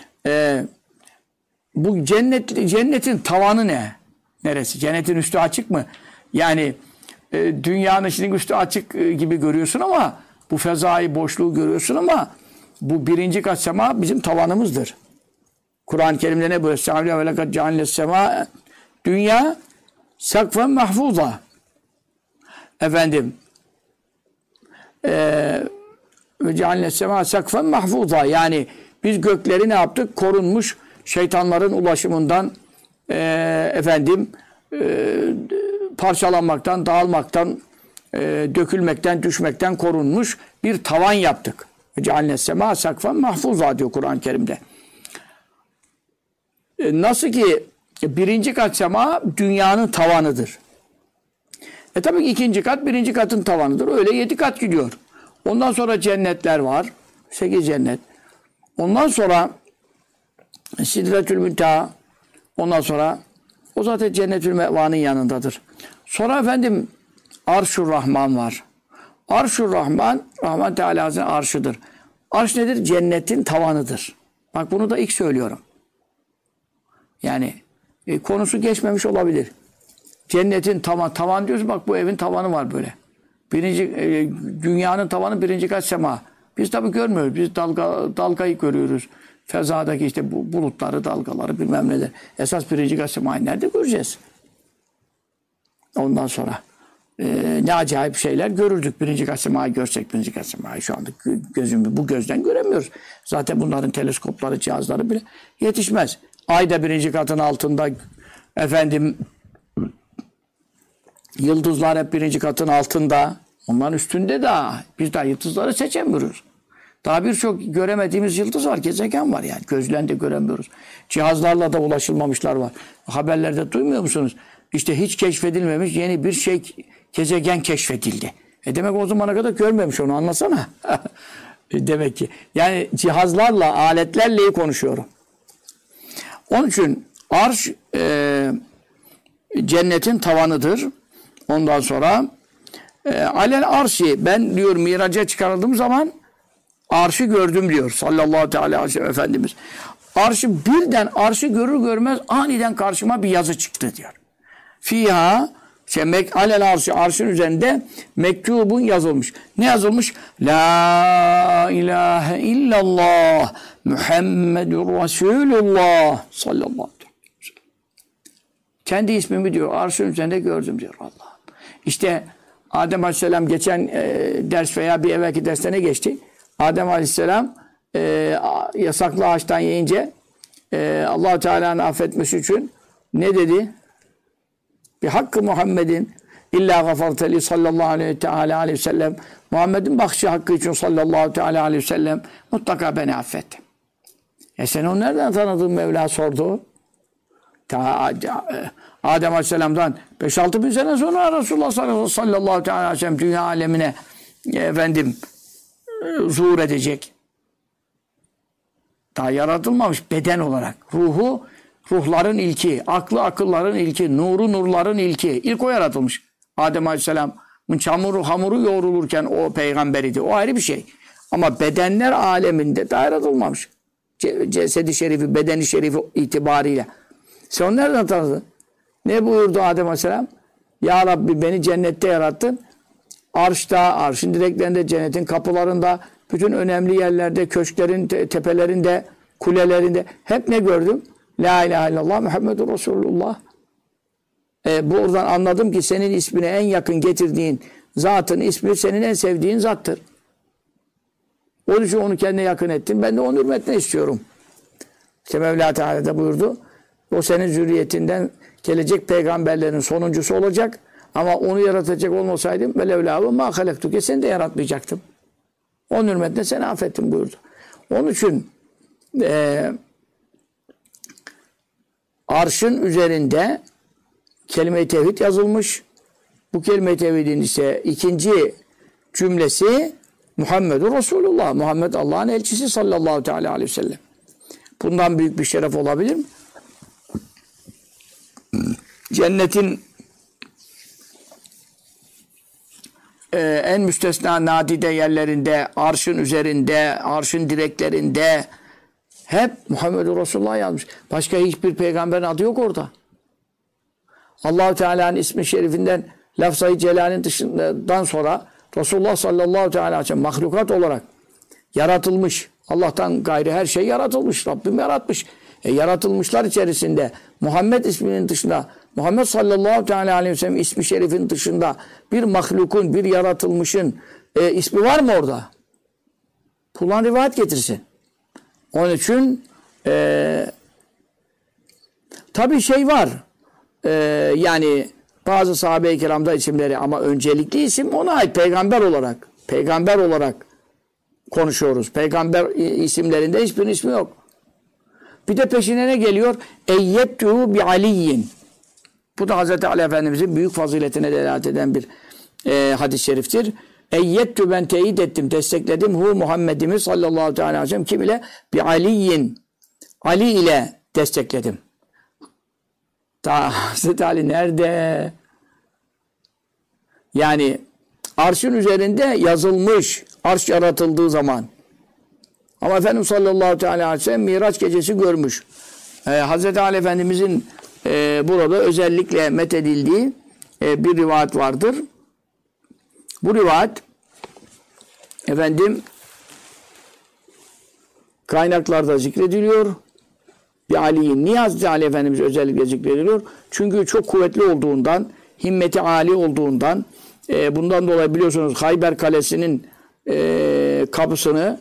Bu cennetin tavanı ne? Neresi? Cennetin üstü açık mı? Yani dünyanın şimdi üstü açık gibi görüyorsun ama bu fezayı, boşluğu görüyorsun ama bu 1. kat sema bizim tavanımızdır. Kur'an-ı Kerim'de ne buyuruyor? Dünya sakfen mahfuza. Ve cealne sema sakfen mahfuza. Yani biz gökleri ne yaptık? Korunmuş şeytanların ulaşımından parçalanmaktan, dağılmaktan, dökülmekten, düşmekten korunmuş bir tavan yaptık. Cealne sema sakfen mahfuza diyor Kur'an-ı Kerim'de. Nasıl ki 1. kat sema dünyanın tavanıdır. Tabii ki 2. kat 1. katın tavanıdır. Öyle 7 kat gidiyor. Ondan sonra cennetler var. 8 cennet. Ondan sonra Sidretül Münteha. Ondan sonra o zaten Cennetül Meva'nın yanındadır. Sonra efendim Arş-ı Rahman var. Arş-ı Rahman, Rahman Teala'nın arşıdır. Arş nedir? Cennetin tavanıdır. Bak bunu da ilk söylüyorum. Yani konusu geçmemiş olabilir. Cennetin tavan diyoruz. Bak bu evin tavanı var böyle. Dünyanın tavanı 1. kat sema. Biz tabii görmüyoruz. Biz dalgayı görüyoruz. Fezadaki işte bu bulutları, dalgaları bilmem neler. Esas 1. kat semayı nerede göreceğiz? Ondan sonra ne acayip şeyler görürdük. 1. kat semayı görsek 1. kat semayı şu anda bu gözden göremiyoruz. Zaten bunların teleskopları, cihazları bile yetişmez. Ay da 1. katın altında, efendim yıldızlar hep 1. katın altında. Onların üstünde daha. Biz daha yıldızları seçemiyoruz. Daha birçok göremediğimiz yıldız var, gezegen var yani. Gözle de göremiyoruz. Cihazlarla da ulaşılmamışlar var. Haberlerde duymuyor musunuz? İşte hiç keşfedilmemiş yeni bir gezegen keşfedildi. Demek o zamana kadar görmemiş onu, anlasana. Demek ki. Yani cihazlarla, aletlerle konuşuyorum. Onun için arş cennetin tavanıdır. Ondan sonra alel arşi, ben diyor miraca çıkarıldığım zaman arşı gördüm diyor sallallahu aleyhi ve sellem Efendimiz. Birden arşı görür görmez aniden karşıma bir yazı çıktı diyor. Fiha alel arşı, arşın üzerinde mektubun yazılmış. Ne yazılmış? La ilahe illallah Muhammedur Resulullah sallallahu aleyhi ve sellem. Kendi ismimi diyor arşın üzerinde gördüm diyor Allah. İşte Adem Aleyhisselam geçen ders veya bir evvelki derste ne geçti? Adem Aleyhisselam yasaklı ağaçtan yiyince Allah-u Teala'nın affetmesi için ne dedi? Bir hakkı Muhammedin illa gafarteli sallallahu aleyhi ve sellem. Muhammed'in bakışı hakkı için sallallahu aleyhi ve sellem mutlaka beni affetti. Sen onu nereden tanıdın? Mevla sordu. Adem Aleyhisselam'dan 5-6 bin sene sonra Resulullah sallallahu aleyhi ve sellem dünya alemine zuhur edecek. Daha yaratılmamış beden olarak. Ruhların ilki, akılların ilki, nurların ilki. İlk o yaratılmış. Adem Aleyhisselam'ın hamuru yoğrulurken o peygamberiydi. O ayrı bir şey. Ama bedenler aleminde daha yaratılmamış. Cesedi şerifi, bedeni şerifi itibariyle. Sen onu nereden tanıdın? Ne buyurdu Adem Aleyhisselam? Ya Rabbi beni cennette yarattın. Arşta, arşın direklerinde, cennetin kapılarında, bütün önemli yerlerde, köşklerin tepelerinde, kulelerinde hep ne gördüm? La ilahe illallah Muhammedur Resulullah. Buradan anladım ki senin ismine en yakın getirdiğin zatın ismi senin en sevdiğin zattır. Onun için onu kendine yakın ettim. Ben de onun hürmetine istiyorum. İşte Mevla Teala da buyurdu. O senin zürriyetinden gelecek peygamberlerin sonuncusu olacak. Ama onu yaratacak olmasaydım velevlâhu mâ halektuke, seni de yaratmayacaktım. Onun hürmetine seni affettim buyurdu. Onun için arşın üzerinde kelime-i tevhid yazılmış. Bu kelime-i tevhidin ise ikinci cümlesi Muhammedur Resulullah. Muhammed Allah'ın elçisi sallallahu aleyhi ve sellem. Bundan büyük bir şeref olabilir mi? Cennetin en müstesna nadide yerlerinde, arşın üzerinde, arşın direklerinde hep Muhammedur Resulullah yazmış. Başka hiçbir peygamberin adı yok orada. Allah-u Teala'nın ismi şerifinden lafzayı celalin dışından sonra Resulullah sallallahu aleyhi ve sellem mahlukat olarak yaratılmış. Allah'tan gayri her şey yaratılmış. Rabbim yaratmış. Yaratılmışlar içerisinde Muhammed isminin dışında, Muhammed sallallahu aleyhi ve sellem ismi şerifin dışında bir mahlukun, bir yaratılmışın ismi var mı orada? Kullan rivayet getirsin. Onun için tabii şey var. Yani bazı sahabe-i kiramda isimleri ama öncelikli isim ona ait peygamber olarak. Peygamber olarak konuşuyoruz. Peygamber isimlerinde hiçbir ismi yok. Bir de peşine ne geliyor? Eyyettuhu bi aliyyin. Bu da Hazreti Ali Efendimizin büyük faziletine delalet eden bir hadis-i şeriftir. Eyyettü ben teyit ettim, destekledim. Hu Muhammed'imi sallallahu aleyhi ve sellem kim ile? Bi Aliyin. Ali ile destekledim. Ta Hazreti Ali nerede? Yani arşın üzerinde yazılmış. Arş yaratıldığı zaman. Ama Efendimiz sallallahu aleyhi ve sellem Miraç gecesi görmüş. Hazreti Ali Efendimizin burada özellikle methedildiği bir rivayet vardır. Bu rivayet efendim kaynaklarda zikrediliyor. Bir Ali'nin. Niye Hazreti Ali Efendimiz özellikle zikrediliyor? Çünkü çok kuvvetli olduğundan, himmeti âli olduğundan, bundan dolayı biliyorsunuz Hayber Kalesi'nin kapısını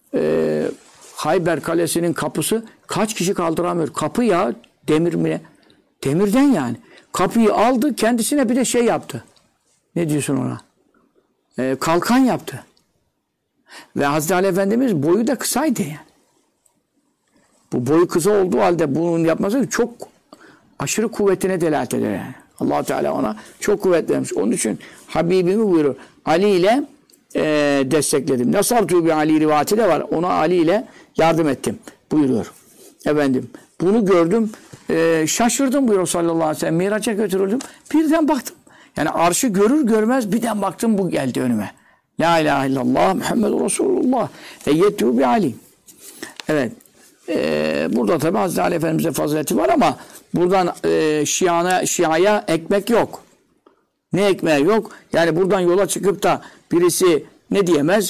Hayber Kalesi'nin kapısı kaç kişi kaldıramıyor? Kapı ya, demir mi? Demirden yani. Kapıyı aldı, kendisine bir de şey yaptı. Ne diyorsun ona? Kalkan yaptı. Ve Hazreti Ali Efendimiz boyu da kısaydı yani. Bu boyu kısa olduğu halde bunun yapması çok aşırı kuvvetine delalet eder yani. Allah Teala ona çok kuvvet vermiş. Onun için Habibimi buyuruyor. Ali ile destekledim. Nasartu bir Ali rivayeti de var. Ona Ali ile yardım ettim buyuruyor. Efendim bunu gördüm. Şaşırdım buyuruyor sallallahu aleyhi ve sellem. Miraç'a götürüldüm. Birden baktım. Yani arşı görür görmez birden baktım bu geldi önüme. La ilahe illallah Muhammedur Resulullah. Eyyettü bi Ali. Evet. Burada tabi Hazreti Ali Efendimiz'e fazileti var ama buradan Şia'ya ekmek yok. Ne ekmeği yok? Yani buradan yola çıkıp da birisi ne diyemez?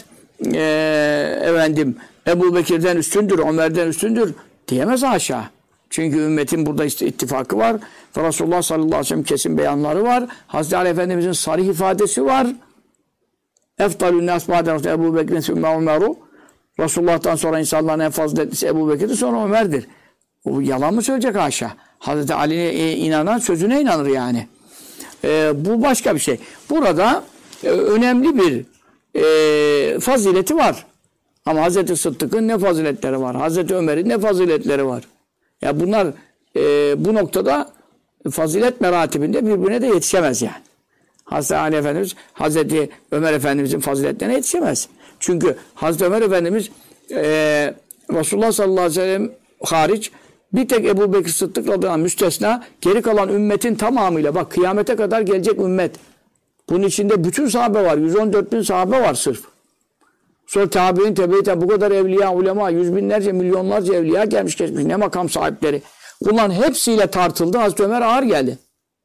Efendim Ebu Bekir'den üstündür, Ömer'den üstündür diyemez haşa. Çünkü ümmetin burada ittifakı var. Ve Resulullah sallallahu aleyhi ve sellem kesin beyanları var. Hazreti Ali Efendimiz'in sarih ifadesi var. Eftalün nas ba'de Ebu Bekir'in sümme Ömer'u. Resulullah'tan sonra insanların en faziletlisi Ebu Bekir'dir, sonra Ömer'dir. O yalan mı söyleyecek haşa? Hazreti Ali'ye inanan sözüne inanır yani. Bu başka bir şey. Burada önemli bir fazileti var. Ama Hazreti Sıddık'ın ne faziletleri var? Hazreti Ömer'in ne faziletleri var? Ya bunlar bu noktada fazilet meratibinde birbirine de yetişemez yani. Hazreti Ali Efendimiz, Hazreti Ömer Efendimizin faziletlerine yetişemez. Çünkü Hazreti Ömer Efendimiz Resulullah sallallahu aleyhi ve sellem hariç bir tek Ebu Bekir Sıddık radıyallahu anh müstesna, geri kalan ümmetin tamamıyla, bak kıyamete kadar gelecek ümmet. Bunun içinde bütün sahabe var. 114 bin sahabe var sırf. Sonra tabi'in, tebe-i bu kadar evliya, ulema, yüz binlerce, milyonlarca evliya gelmiş geçmiş. Ne makam sahipleri. Bunların hepsiyle tartıldı. Hazreti Ömer ağır geldi.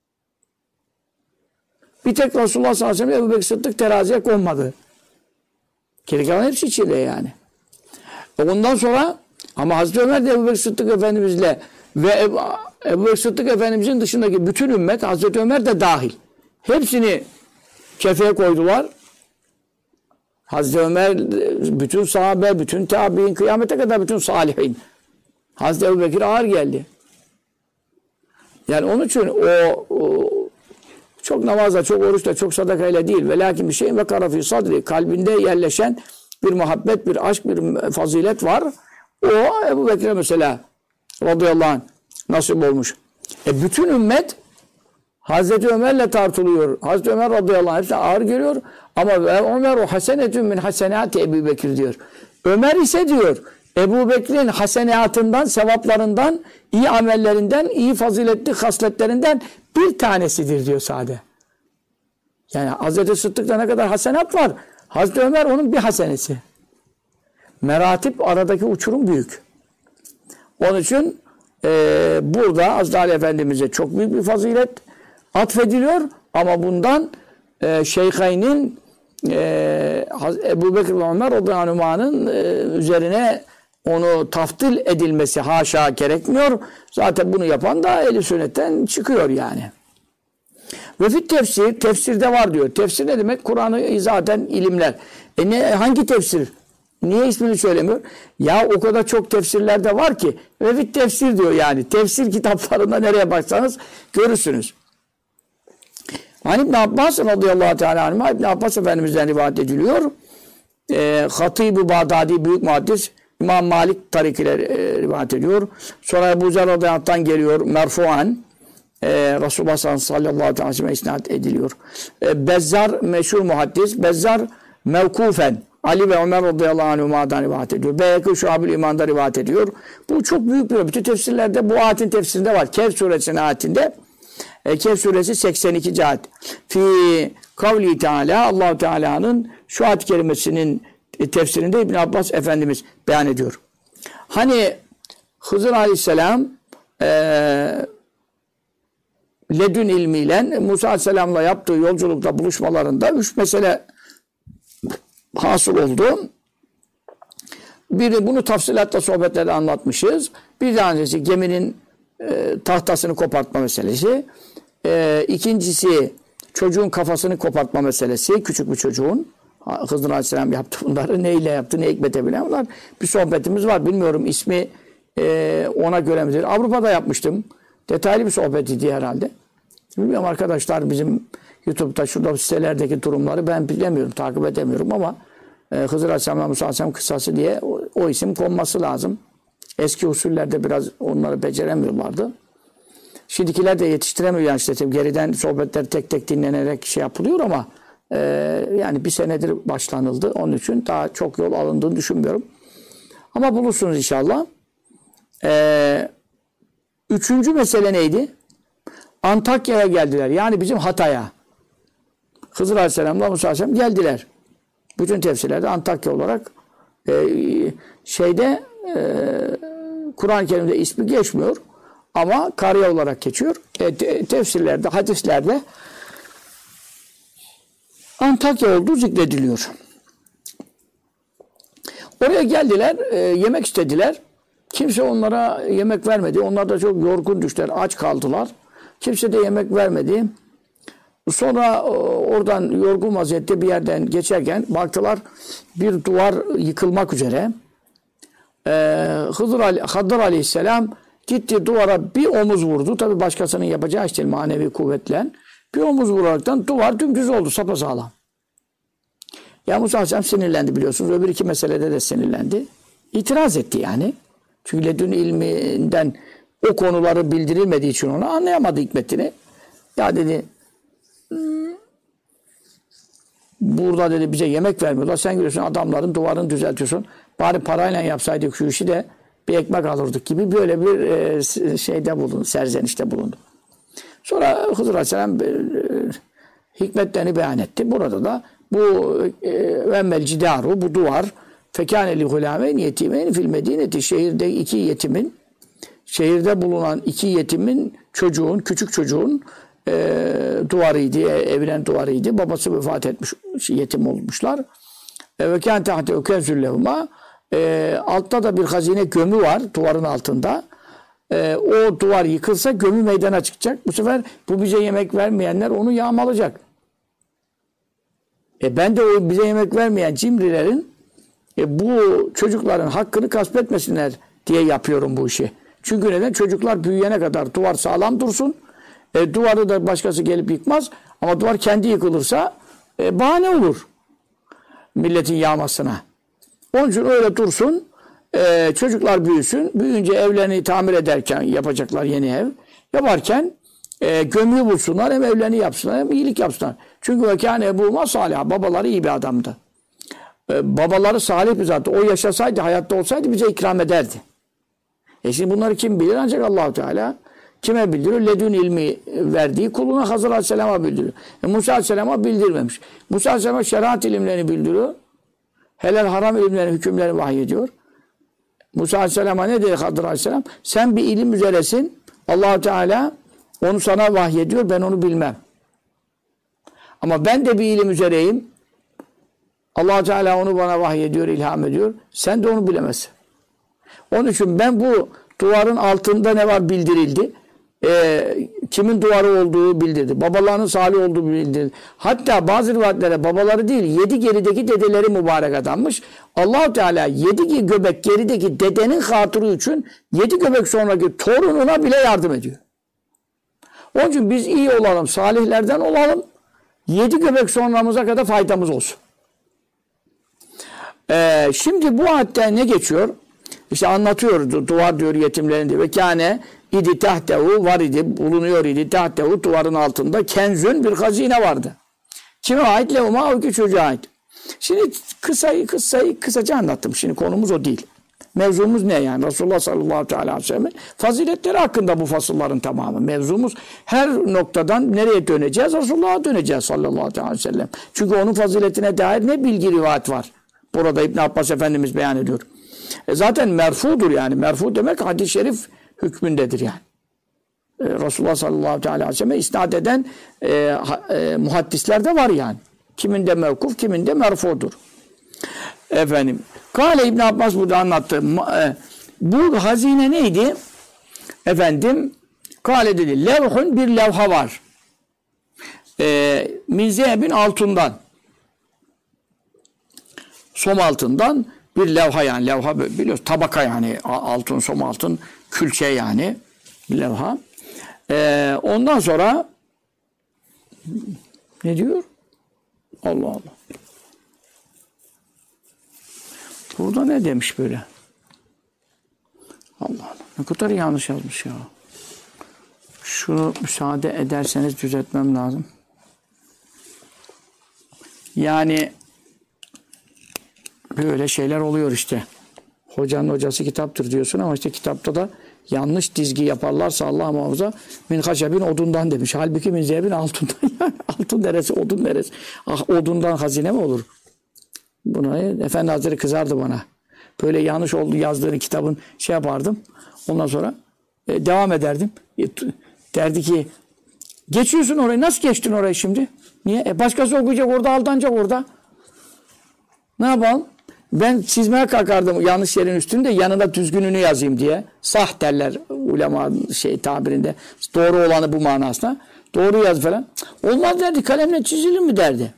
Bir tek Resulullah sallallahu aleyhi ve sellem Ebu Bekir Sıddık teraziye konmadı. Geri kalan hepsi içinde yani. Ondan sonra ama Hazreti Ömer de Ebu Bekir Sıddık Efendimizle ve Ebu Bekir Sıddık Efendimizin dışındaki bütün ümmet, Hazreti Ömer de dahil. Hepsini kefeye koydular. Hazreti Ömer, bütün sahabe, bütün tabi'in, kıyamete kadar bütün salihin. Hazreti Ebu Bekir ağır geldi. Yani onun için o çok namazla, çok oruçla, çok sadakayla değil. Ve lakin bir şeyin ve karafi sadri, kalbinde yerleşen bir muhabbet, bir aşk, bir fazilet var. O Ebu Bekir'e mesela radıyallahu anh nasip olmuş. Bütün ümmet Hazreti Ömer'le tartılıyor. Hazreti Ömer radıyallahu anh hepsi ağır geliyor. Ama Ömer o hasenetün min hasenati Ebu Bekir diyor. Ömer ise diyor Ebu Bekir'in hasenatından, sevaplarından, iyi amellerinden, iyi faziletli hasletlerinden bir tanesidir diyor sade. Yani Hazreti Sıddık'ta ne kadar hasenat var? Hazreti Ömer onun bir hasenesi. Meratip aradaki uçurum büyük. Onun için burada Hazreti Ali Efendimiz'e çok büyük bir fazilet atfediliyor ama bundan Şeyhaynin Ebu Bekir ve Ömer radıyallahu anh'ın üzerine onu taftil edilmesi haşa gerekmiyor. Zaten bunu yapan da ehl-i sünnetten çıkıyor yani. Ve fit tefsir, tefsirde var diyor. Tefsir ne demek? Kur'an'ı izah eden ilimler. Hangi tefsir? Niye ismini söylemiyor? Ya o kadar çok tefsirler de var ki. Ve fit tefsir diyor yani. Tefsir kitaplarında nereye baksanız görürsünüz. Hani İbn Abbas radıyallahu teala anhuma, İbn Abbas Efendimiz'den rivayet ediliyor. Hatib-i Bağdadi büyük muhaddis İmam Malik tarikiyle rivayet ediyor. Sonra Ebu Zer radıyallahu anh'tan geliyor merfuan. Resulullah sallallahu aleyhi ve sellem isnat ediliyor. Bezzar meşhur muhaddis. Bezzar mevkufen Ali ve Ömer radıyallahu anhuma'dan rivayet ediyor. Beyhekî Şuab-ül İman'da rivayet ediyor. Bu çok büyük bir bütün tefsirlerde bu ayetin tefsirinde var. Kehf suresinin ayetinde. Kehf suresi 82. ayet. Fi kavli Teala Allah-u Teala'nın şu ayet kerimesinin tefsirinde İbn Abbas Efendimiz beyan ediyor. Hani Hızır Aleyhisselam ledün ilmiyle Musa Aleyhisselam'la yaptığı yolculukta buluşmalarında 3 mesele hasıl oldu. Biri bunu tafsilatta sohbetlerde anlatmışız. Bir tanesi geminin tahtasını kopartma meselesi. İkincisi çocuğun kafasını kopartma meselesi. Küçük bir çocuğun. Hızır Aleyhisselam yaptı bunları. Neyle yaptı, ne hikmete bilen bunlar. Bir sohbetimiz var. Bilmiyorum ismi ona göre midir? Avrupa'da yapmıştım. Detaylı bir sohbet idi herhalde. Bilmiyorum arkadaşlar bizim YouTube'da şurada sitelerdeki durumları ben bilemiyorum, takip edemiyorum ama Hızır Aleyhisselam'la Musa Aleyhisselam kıssası diye o isim konması lazım. Eski usullerde biraz onları beceremiyorlardı. Şimdikiler de yetiştiremiyor yani işte geriden sohbetler tek tek dinlenerek şey yapılıyor ama yani bir senedir başlanıldı. Onun için daha çok yol alındığını düşünmüyorum. Ama bulursunuz inşallah. Üçüncü mesele neydi? Antakya'ya geldiler. Yani bizim Hatay'a. Hızır Aleyhisselam'la Musa Aleyhisselam geldiler. Bütün tefsirlerde Antakya olarak Kur'an-ı Kerim'de ismi geçmiyor. Ama Karya olarak geçiyor. Tefsirlerde, hadislerde Antakya olduğu zikrediliyor. Oraya geldiler, yemek istediler. Kimse onlara yemek vermedi. Onlar da çok yorgun düştüler, aç kaldılar. Kimse de yemek vermedi. Sonra oradan yorgun vaziyette bir yerden geçerken baktılar bir duvar yıkılmak üzere. Hıdır Aleyhisselam gitti duvara bir omuz vurdu. Tabi başkasının yapacağı işte manevi kuvvetle. Bir omuz vuraraktan duvar dümdüz oldu sapasağlam. Ya Musa Aleyhisselam sinirlendi biliyorsunuz. Öbür iki meselede de sinirlendi. İtiraz etti yani. Çünkü ledün ilminden o konuları bildirilmediği için ona anlayamadı hikmetini. Ya dedi burada dedi bize yemek vermiyorlar. Sen geliyorsun adamların duvarını düzeltiyorsun. Bari parayla yapsaydık şu işi de bir ekmek alırdık gibi böyle bir şeyde bulundu. Serzenişte bulundu. Sonra Hızır Aleyhisselam hikmetlerini beyan etti. Burada da bu vemmel cidaru bu duvar fekâne li hulâmeyn yetîmeyn fil medîneti şehirde iki yetimin şehirde bulunan iki yetimin çocuğun, küçük çocuğun duvarıydı, evlen duvarıydı. Babası vefat etmiş, yetim olmuşlar. Ve kâne tahte kenzüllehuma altta da bir hazine gömü var duvarın altında. O duvar yıkılsa gömü meydana çıkacak. Bu sefer bu bize yemek vermeyenler onu yağmalayacak. Ben de o bize yemek vermeyen cimrilerin bu çocukların hakkını gasp etmesinler diye yapıyorum bu işi. Çünkü neden? Çocuklar büyüyene kadar duvar sağlam dursun. Duvarı da başkası gelip yıkmaz. Ama duvar kendi yıkılırsa bahane olur. Milletin yağmasına. Onun için öyle dursun. Çocuklar büyüsün. Büyüyünce evlerini tamir ederken yapacaklar yeni ev. Yaparken gömüyü bulsunlar. Hem evlerini yapsınlar hem iyilik yapsınlar. Çünkü vekâne Ebu'ma salih. Babaları iyi bir adamdı. Babaları salih bir zat. O yaşasaydı, hayatta olsaydı bize ikram ederdi. Şimdi bunları kim bilir? Ancak Allah-u Teala kime bildiriyor? Ledün ilmi verdiği kuluna Hızır Aleyhisselam'a bildiriyor. Musa Aleyhisselam'a bildirmemiş. Musa Aleyhisselam'a şeriat ilimlerini bildiriyor. Helal haram ilimlerini, hükümlerini vahyediyor. Musa Aleyhisselam'a ne dedi Hızır Aleyhisselam? Sen bir ilim üzeresin. Allah-u Teala onu sana vahyediyor. Ben onu bilmem. Ama ben de bir ilim üzereyim. Allah-u Teala onu bana vahyediyor, ilham ediyor. Sen de onu bilemezsin. Onun için ben bu duvarın altında ne var bildirildi. Kimin duvarı olduğu bildirdi. Babalarının salih olduğu bildirdi. Hatta bazı rivayetlere babaları değil 7 gerideki dedeleri mübarek adammış. Allah-u Teala 7 göbek gerideki dedenin hatırı için 7 göbek sonraki torununa bile yardım ediyor. Onun için biz iyi olalım, salihlerden olalım. 7 göbek sonramıza kadar faydamız olsun. Şimdi bu ayette ne geçiyor? İşte anlatıyor duvar diyor yetimlerin diye. Ve kâne idi tahtehu var idi, bulunuyor idi tahtehu duvarın altında kenzün bir hazine vardı. Kime ait? Lehuma o iki çocuğa ait. Şimdi kısaca anlattım. Şimdi konumuz o değil. Mevzumuz ne yani? Resulullah sallallahu aleyhi ve sellem faziletleri hakkında bu fasılların tamamı. Mevzumuz her noktadan nereye döneceğiz? Resulullah'a döneceğiz sallallahu aleyhi ve sellem. Çünkü onun faziletine dair ne bilgi rivayet var? Burada İbn Abbas Efendimiz beyan ediyor. Zaten merfudur yani. Merfu demek hadis-i şerif hükmündedir yani. Resulullah sallallahu aleyhi ve sellem'e isnad eden muhaddisler de var yani. Kiminde mevkuf, kiminde merfudur. Efendim. Kale İbn Abbas burada anlattı. Bu hazine neydi? Efendim, kale dedi. Levhun bir levha var. Min zehebin altından. Som altından bir levha yani. Levha biliyoruz. Tabaka yani. Altın, som altın, külçe yani. Bir levha. Ondan sonra ne diyor? Allah Allah. Burada ne demiş böyle? Allah Allah. Ne kadar yanlış yazmış ya. Şunu müsaade ederseniz düzeltmem lazım. Yani böyle şeyler oluyor işte. Hocanın hocası kitaptır diyorsun ama işte kitapta da yanlış dizgi yaparlarsa Allah muhafaza min haşebin odundan demiş. Halbuki min zehebin altından. Yani altın neresi, odun neresi? Ah, odundan hazine mi olur? Buna Efendi Hazretleri kızardı bana. Böyle yanlış oldu yazdığını kitabın şey yapardım. Ondan sonra devam ederdim. Derdi ki geçiyorsun orayı. Nasıl geçtin orayı şimdi? Niye? Başkası okuyacak orada, aldanacak orada. Ne yapalım? Ben çizmeye kalkardım yanlış yerin üstünde yanına düzgününü yazayım diye. Sah derler ulema tabirinde. Doğru olanı bu manasında. Doğru yaz falan. Olmaz derdi. Kalemle çizilir mi derdi.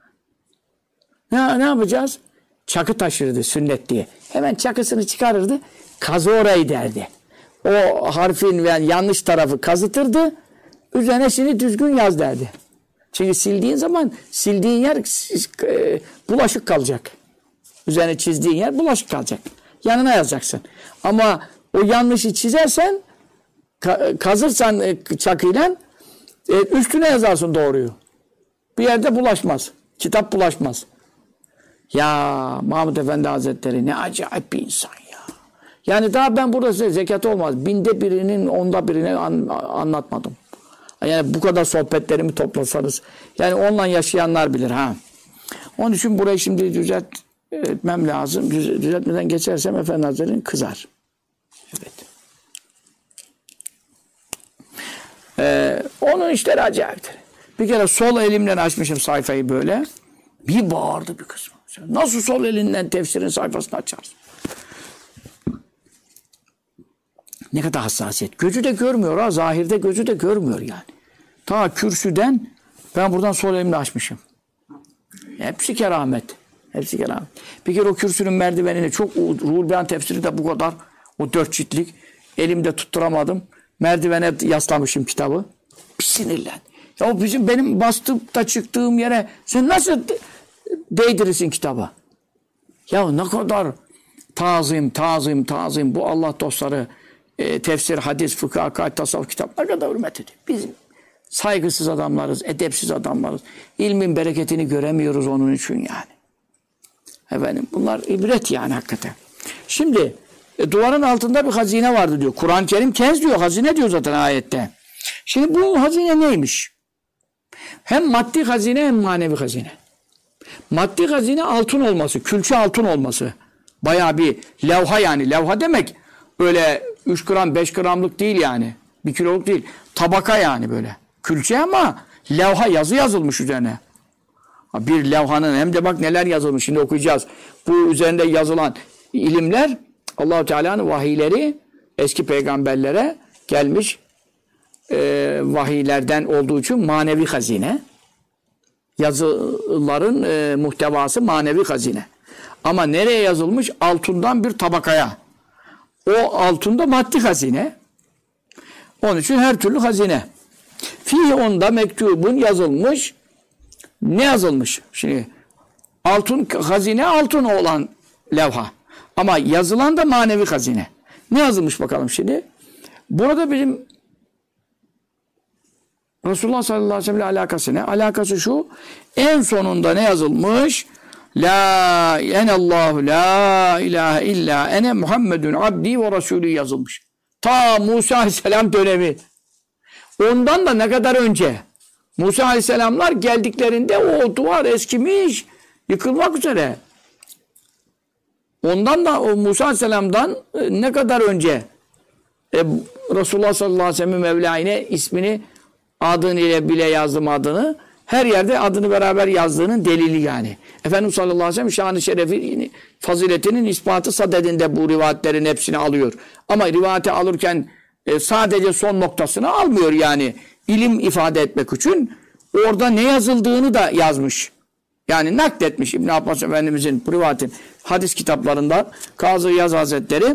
Ne yapacağız? Çakı taşırdı sünnet diye. Hemen çakısını çıkarırdı. Kazı orayı derdi. O harfin yani yanlış tarafı kazıtırdı. Üzerine şimdi düzgün yaz derdi. Çünkü sildiğin zaman sildiğin yer bulaşık kalacak. Üzerine çizdiğin yer bulaşık kalacak. Yanına yazacaksın. Ama o yanlışı çizersen kazırsan çakıyla üstüne yazarsın doğruyu. Bir yerde bulaşmaz. Kitap bulaşmaz. Ya Mahmud Efendi Hazretleri ne acayip bir insan ya. Yani daha ben burada size zekat olmaz. Binde birinin, onda birini anlatmadım. Yani bu kadar sohbetlerimi toplasanız. Yani onunla yaşayanlar bilir ha. Onun için burayı şimdi düzeltmem lazım. Düzeltmeden geçersem Efendi Hazretleri kızar. Evet. Onun işleri acayiptir. Bir kere sol elimle açmışım sayfayı böyle. Bir bağırdı bir kısmı. Nasıl sol elinden tefsirin sayfasını açarsın? Ne kadar hassasiyet. Gözü de görmüyor ha. Zahirde gözü de görmüyor yani. Ta kürsüden ben buradan sol elimle açmışım. Hepsi keramet. Hepsi keramet. Bir kere o kürsünün merdivenini çok Ruhul Beyan tefsiri de bu kadar. O 4 ciltlik. Elimde tutturamadım. Merdivene yaslamışım kitabı. Bir sinirlen. Ya benim bastıp da çıktığım yere sen nasıl değdirirsin kitabı? Ya ne kadar tazim bu Allah dostları tefsir, hadis, fıkıh, akaid, tasavvuf kitap ne kadar hürmet ediyor. Biz saygısız adamlarız, edepsiz adamlarız. İlmin bereketini göremiyoruz onun için yani. Efendim bunlar ibret yani hakikaten. Şimdi duvarın altında bir hazine vardı diyor. Kur'an-ı Kerim kenz diyor, hazine diyor zaten ayette. Şimdi bu hazine neymiş? Hem maddi hazine hem manevi hazine. Maddi hazine altın olması, külçe altın olması. Bayağı bir levha yani. Levha demek öyle 3 gram 5 gramlık değil yani. 1 kiloluk değil. Tabaka yani böyle. Külçe ama levha yazı yazılmış üzerine. Bir levhanın hem de bak neler yazılmış. Şimdi okuyacağız. Bu üzerinde yazılan ilimler Allah-u Teala'nın vahiyleri eski peygamberlere gelmiş vahiylerden olduğu için manevi hazine. Yazıların muhtevası manevi hazine. Ama nereye yazılmış? Altından bir tabakaya. O altında maddi hazine. Onun için her türlü hazine. Fihi onda mektubun yazılmış. Ne yazılmış? Şimdi altın hazine altın olan levha. Ama yazılan da manevi hazine. Ne yazılmış bakalım şimdi? Burada bizim Resulullah sallallahu aleyhi ve sellem ile alakası ne? Alakası şu. En sonunda ne yazılmış? La enallahu la ilahe illa ene Muhammedun abdi ve rasulü yazılmış. Ta Musa aleyhisselam dönemi. Ondan da ne kadar önce? Musa aleyhisselamlar geldiklerinde o duvar eskimiş, yıkılmak üzere. Ondan da o Musa aleyhisselamdan ne kadar önce Resulullah sallallahu aleyhi ve sellem Mevla ismini adını ile bile yazdım adını. Her yerde adını beraber yazdığının delili yani. Efendimiz sallallahu aleyhi ve sellem şan-ı şerefi faziletinin ispatı sadedinde bu rivayetlerin hepsini alıyor. Ama rivayeti alırken sadece son noktasını almıyor yani. İlim ifade etmek için orada ne yazıldığını da yazmış. Yani nakletmiş İbn Abbas Efendimizin bu rivayetin hadis kitaplarında Kazı Yaz Hazretleri.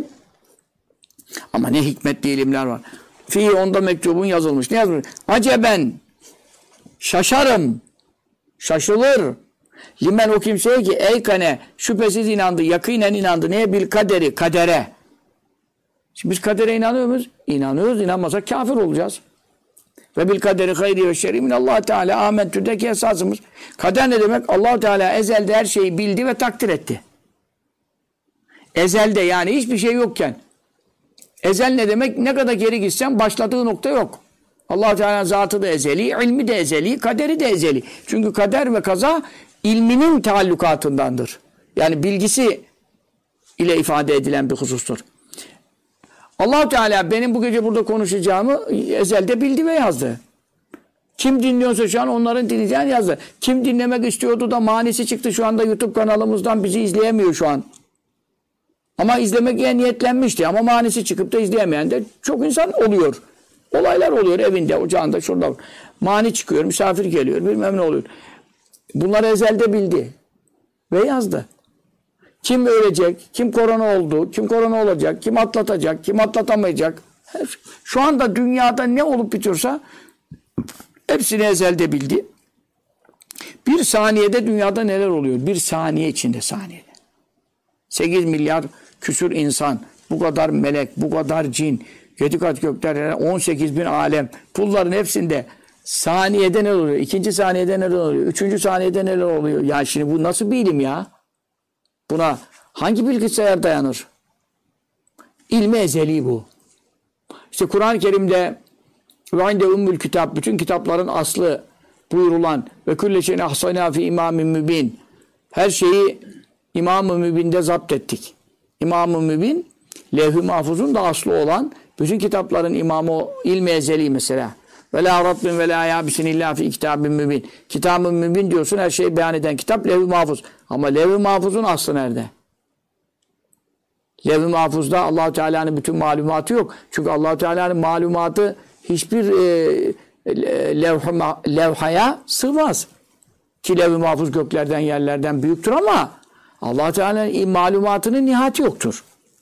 Ama ne hikmetli ilimler var. Fi onda mektubun yazılmış. Ne yazmış? Aceben şaşarım. Şaşılır. Limen o kimseye ki eykane şüphesiz inandı. Yakinen inandı. Neye? Bil kaderi. Kadere. Şimdi biz kadere inanıyor muyuz? İnanıyoruz. İnanmasak kafir olacağız. Ve bil kaderi hayri ve şerri minallah Teala amentü'deki esasımız. Kader ne demek? Allah Teala ezelde her şeyi bildi ve takdir etti. Ezelde yani hiçbir şey yokken. Ezel ne demek? Ne kadar geri gitsen başladığı nokta yok. Allah Teala zatı da ezeli, ilmi de ezeli, kaderi de ezeli. Çünkü kader ve kaza ilminin taallukatındandır. Yani bilgisi ile ifade edilen bir husustur. Allah Teala benim bu gece burada konuşacağımı ezelde bildi ve yazdı. Kim dinliyorsa şu an onların dinleyeceğini yazdı. Kim dinlemek istiyordu da manisi çıktı şu anda YouTube kanalımızdan bizi izleyemiyor şu an. Ama izlemeye niyetlenmişti ama manisi çıkıp da izleyemeyen de çok insan oluyor. Olaylar oluyor evinde, ocağında, şurada. Mani çıkıyor, misafir geliyor, bilmem ne oluyor. Bunları ezelde bildi ve yazdı. Kim ölecek, kim korona oldu, kim korona olacak, kim atlatacak, kim atlatamayacak. Şu anda dünyada ne olup bitiyorsa hepsini ezelde bildi. Bir saniyede dünyada neler oluyor? Bir saniye içinde saniyede. 8 milyar küsur insan, bu kadar melek, bu kadar cin, 7 kat gökler, 18 bin alem, pulların hepsinde saniyede neler oluyor? 2. saniyede neler oluyor? 3. saniyede neler oluyor? Ya şimdi bu nasıl bir ilim ya? Buna hangi bilgisayar dayanır? İlmi ezeli bu. İşte Kur'an-ı Kerim'de ve inde ümmül kitap, bütün kitapların aslı buyurulan ve külle şeyin ahsayna fi imamin mübin. Her şeyi İmam-ı Mübin'de zapt ettik. İmam-ı Mübin, Levh-i Mahfuz'un da aslı olan bütün kitapların imamı ilmi ezeli mesela. Ve la rabbin ve la yabisin illa fi kitabin mübin. Kitab-ı Mübin diyorsun, her şeyi beyan eden kitap Levh-i Mahfuz. Ama Levh-i Mahfuz'un aslı nerede? Levh-i Mahfuz'da Allah-u Teala'nın bütün malumatı yok. Çünkü Allah-u Teala'nın malumatı hiçbir levhaya sığmaz. Ki Levh-i Mahfuz göklerden yerlerden büyüktür ama Allah Teala'nın malumatının nihayeti yoktur.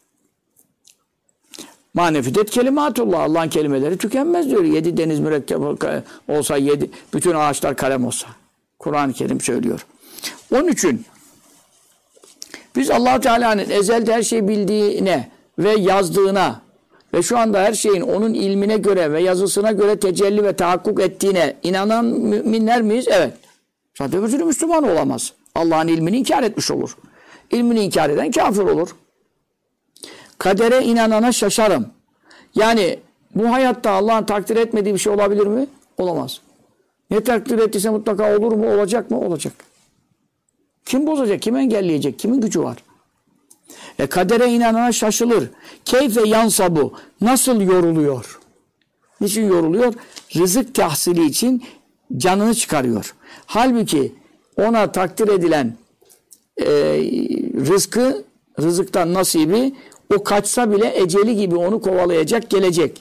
Manefidet kelimatullah. Allah'ın kelimeleri tükenmez diyor. 7 deniz mürekkep olsa, 7 bütün ağaçlar kalem olsa. Kur'an-ı Kerim söylüyor. Onun için biz Allah Teala'nın ezelde her şeyi bildiğine ve yazdığına ve şu anda her şeyin onun ilmine göre ve yazısına göre tecelli ve tahakkuk ettiğine inanan müminler miyiz? Evet. Zaten öbür türlü Müslüman olamaz. Allah'ın ilmini inkar etmiş olur. İlmini inkar eden kafir olur. Kadere inanana şaşarım. Yani bu hayatta Allah'ın takdir etmediği bir şey olabilir mi? Olamaz. Ne takdir ettiyse mutlaka olur mu? Olacak mı? Olacak. Kim bozacak? Kim engelleyecek? Kimin gücü var? Kadere inanana şaşılır. Keyfe yansabu. Nasıl yoruluyor? Niçin yoruluyor? Rızık tahsili için canını çıkarıyor. Halbuki ona takdir edilen rızıktan nasibi o kaçsa bile eceli gibi onu kovalayacak, gelecek.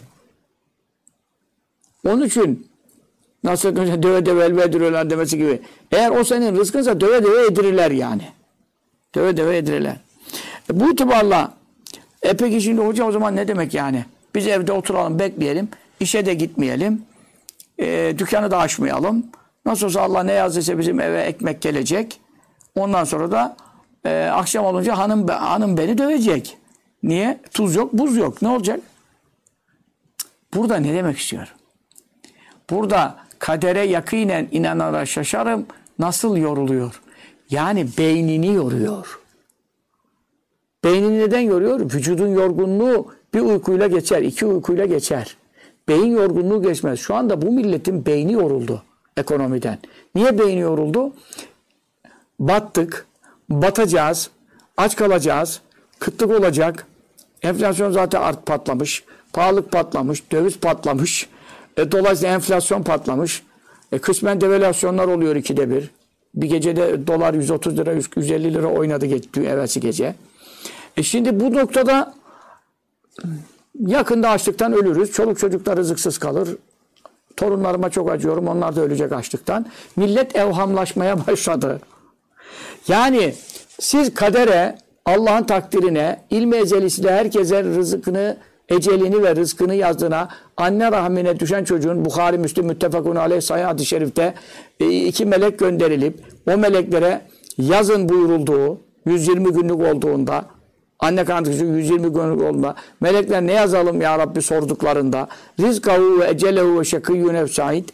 Onun için nasıl döve döve elve ediriyorlar demesi gibi. Eğer o senin rızkınsa döve döve edirirler yani. Döve döve edirirler. Bu itibarla peki şimdi hoca o zaman ne demek yani? Biz evde oturalım, bekleyelim. İşe de gitmeyelim. Dükkanı da açmayalım. Nasıl olsa Allah ne yazdıysa bizim eve ekmek gelecek. Ondan sonra da akşam olunca hanım beni dövecek. Niye? Tuz yok, buz yok. Ne olacak? Burada ne demek istiyor? Burada kadere yakinen inanana şaşarım nasıl yoruluyor? Yani beynini yoruyor. Beynini neden yoruyor? Vücudun yorgunluğu bir uykuyla geçer, 2 uykuyla geçer. Beyin yorgunluğu geçmez. Şu anda bu milletin beyni yoruldu ekonomiden. Niye beyni yoruldu? Battık, batacağız, aç kalacağız, kıtlık olacak. Enflasyon zaten patlamış, pahalılık patlamış, döviz patlamış. Dolayısıyla enflasyon patlamış. Kısmen devalüasyonlar oluyor 2'de 1. Bir gecede dolar 130 lira, 150 lira oynadı evvelsi gece. Şimdi bu noktada yakında açlıktan ölürüz. Çoluk çocuklar rızıksız kalır. Torunlarıma çok acıyorum. Onlar da ölecek açlıktan. Millet evhamlaşmaya başladı. Yani siz kadere, Allah'ın takdirine, ilmi ezelisiyle herkese rızkını, ecelini ve rızkını yazdığına, anne rahmine düşen çocuğun Bukhari, Müslim, Müttefakun aleyh sahih hadis-i şerifte 2 melek gönderilip o meleklere yazın buyurulduğu 120 günlük olduğunda, anne karnındaki 120 günlük olduğunda melekler ne yazalım ya Rabbi sorduklarında rizkahu ve ecelehu ve şekiyyun efsa'id,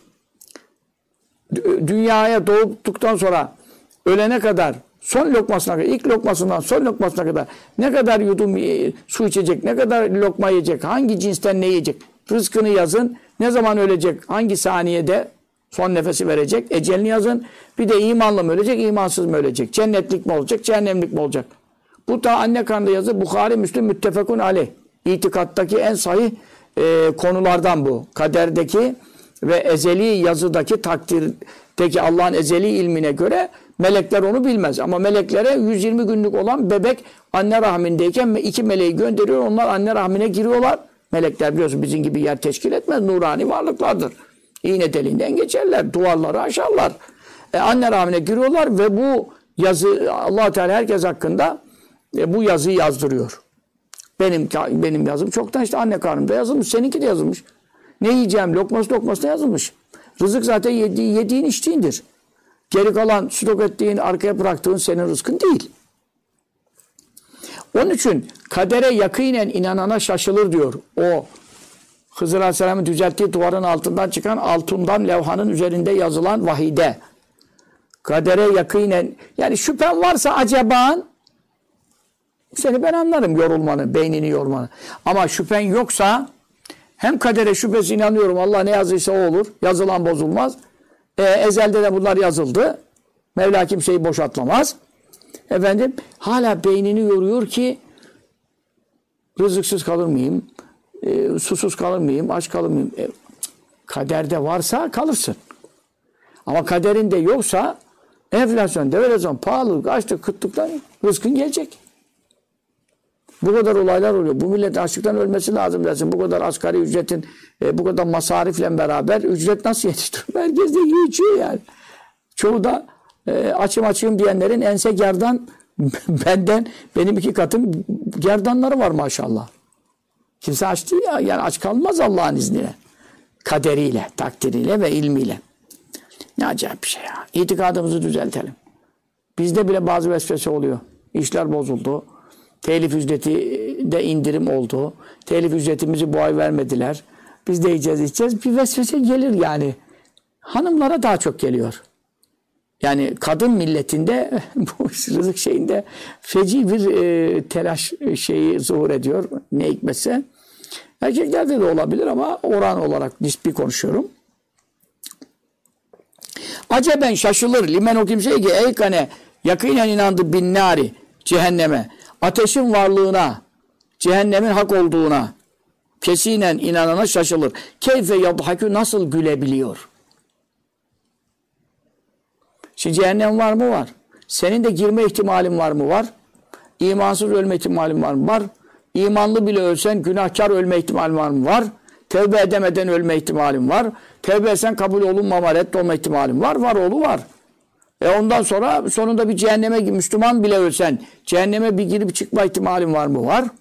dünyaya doğduktan sonra ölene kadar son lokmasına kadar, ilk lokmasından son lokmasına kadar ne kadar yudum su içecek, ne kadar lokma yiyecek, hangi cinsten ne yiyecek, rızkını yazın, ne zaman ölecek, hangi saniyede son nefesi verecek, ecelini yazın, bir de imanlı mı ölecek, imansız mı ölecek, cennetlik mi olacak, cehennemlik mi olacak. Bu da anne karnında yazı Bukhari, Müslim, Müttefekun aleyh. İtikattaki en sahih konulardan bu. Kaderdeki ve ezeli yazıdaki takdirdeki Allah'ın ezeli ilmine göre melekler onu bilmez. Ama meleklere 120 günlük olan bebek anne rahmindeyken 2 meleği gönderiyor. Onlar anne rahmine giriyorlar. Melekler biliyorsun bizim gibi yer teşkil etmez. Nurani varlıklardır. İğne deliğinden geçerler. Duvarları aşarlar. Anne rahmine giriyorlar ve bu yazı Allah Teala herkes hakkında bu yazıyı yazdırıyor. Benim yazım çoktan işte anne karnımda yazılmış. Seninki de yazılmış. Ne yiyeceğim? Lokmasına yazılmış. Rızık zaten yediğin içtiğindir. Geri kalan stok ettiğin, arkaya bıraktığın senin rızkın değil. Onun için kadere yakinen inanana şaşılır diyor. O Hızır Aleyhisselam'ın düzelttiği duvarın altından çıkan altından levhanın üzerinde yazılan vahide. Kadere yakinen, yani şüphen varsa acaban, seni ben anlarım yorulmanı, beynini yormanı. Ama şüphen yoksa hem kadere şüphesi inanıyorum. Allah ne yazıysa o olur. Yazılan bozulmaz. Ezelde de bunlar yazıldı. Mevla kimseyi boşaltmaz. Efendim hala beynini yoruyor ki rızıksız kalır mıyım? Susuz kalır mıyım? Aç kalır mıyım? Kaderde varsa kalırsın. Ama kaderinde yoksa enflasyon, devalüasyon, pahalılık, açlık, kıtlıktan rızkın gelecek. Bu kadar olaylar oluyor. Bu millet açlıktan ölmesi lazım dersin. Bu kadar asgari ücretin, bu kadar masarifle beraber ücret nasıl yetiştiriyor? Herkes de yiyor içiyor yani. Çoğu da açım diyenlerin ense gerdan benim 2 katım gerdanları var maşallah. Kimse aç değil ya. Yani aç kalmaz Allah'ın izniyle. Kaderiyle, takdiriyle ve ilmiyle. Ne acayip bir şey ya. İtikadımızı düzeltelim. Bizde bile bazı vesvese oluyor. İşler bozuldu. Telif ücreti de indirim oldu. Telif ücretimizi bu ay vermediler. Biz de yiyeceğiz. Bir vesvese gelir yani. Hanımlara daha çok geliyor. Yani kadın milletinde bu rızık şeyinde feci bir telaş şeyi zuhur ediyor. Ne hikmetse. Erkeklerde de olabilir ama oran olarak nispi konuşuyorum. Aceben şaşılır. Limen o kimseye ki eykane yakinen inandı bin nari cehenneme. Ateşin varlığına, cehennemin hak olduğuna kesinen inanana şaşılır. Keyfe yadhakü nasıl gülebiliyor? Şimdi cehennem var mı? Var. Senin de girme ihtimalin var mı? Var. İmansız ölme ihtimalin var mı? Var. İmanlı bile ölsen günahkar ölme ihtimalin var mı? Var. Tevbe edemeden ölme ihtimalin var. Tevbe etsen kabul olunmama, reddolma ihtimalin var. Var oğlu var. Ondan sonra sonunda bir cehenneme Müslüman bile ölsen cehenneme bir girip çıkma ihtimalin var mı? Var.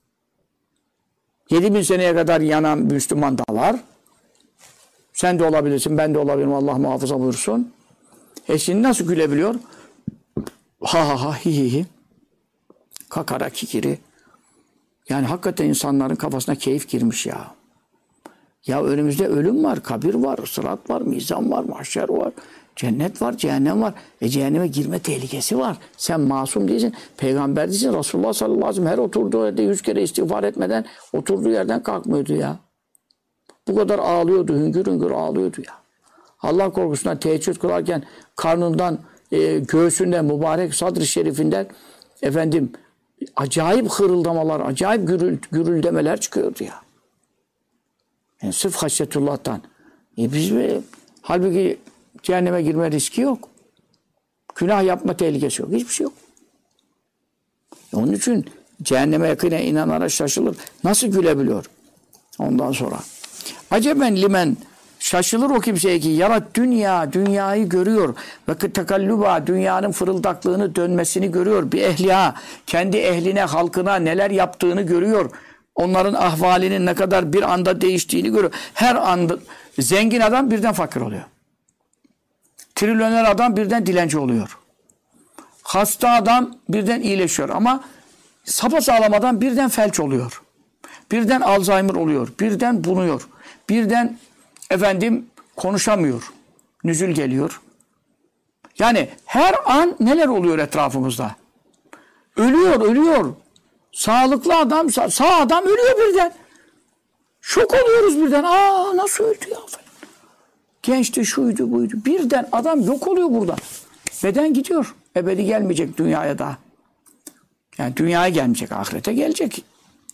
7000 seneye kadar yanan Müslüman da var. Sen de olabilirsin, ben de olabilirim. Allah muhafaza buyursun. Şimdi nasıl gülebiliyor? Ha ha ha hi hi hi. Kakara kikiri. Yani hakikaten insanların kafasına keyif girmiş ya. Ya önümüzde ölüm var, kabir var, sırat var, mizan var, mahşer var, cennet var, cehennem var. Cehenneme girme tehlikesi var. Sen masum değilsin, peygamber değilsin. Resulullah sallallahu aleyhi ve sellem her oturduğu yerde 100 kere istiğfar etmeden oturduğu yerden kalkmıyordu ya. Bu kadar ağlıyordu, hüngür hüngür ağlıyordu ya. Allah korkusundan teheccüd kılarken karnından, göğsünden, mübarek sadr-ı şerifinden acayip hırıldamalar, acayip gürüldemeler çıkıyordu ya. Yani sırf haşyetullah'tan. Halbuki cehenneme girme riski yok. Günah yapma tehlikesi yok. Hiçbir şey yok. Onun için cehenneme yakına inanana şaşılır. Nasıl gülebiliyor? Ondan sonra. Aceben limen, şaşılır o kimseye ki yarat dünyayı görüyor. Ve tekalluba, dünyanın fırıldaklığını, dönmesini görüyor. Bir ehliha, kendi ehline, halkına neler yaptığını görüyor. Onların ahvalinin ne kadar bir anda değiştiğini görüyor. Her anda zengin adam birden fakir oluyor. Trilyoner adam birden dilenci oluyor. Hasta adam birden iyileşiyor ama sapasağlam adam birden felç oluyor. Birden Alzheimer oluyor. Birden bunuyor. Birden konuşamıyor. Nüzül geliyor. Yani her an neler oluyor etrafımızda? Ölüyor. Sağlıklı adam, sağ adam ölüyor birden. Şok oluyoruz birden. Nasıl öldü ya falan. Gençti, şuydu, buydu. Birden adam yok oluyor burada. Beden gidiyor. Ebedi gelmeyecek dünyaya daha. Yani dünyaya gelmeyecek, ahirete gelecek.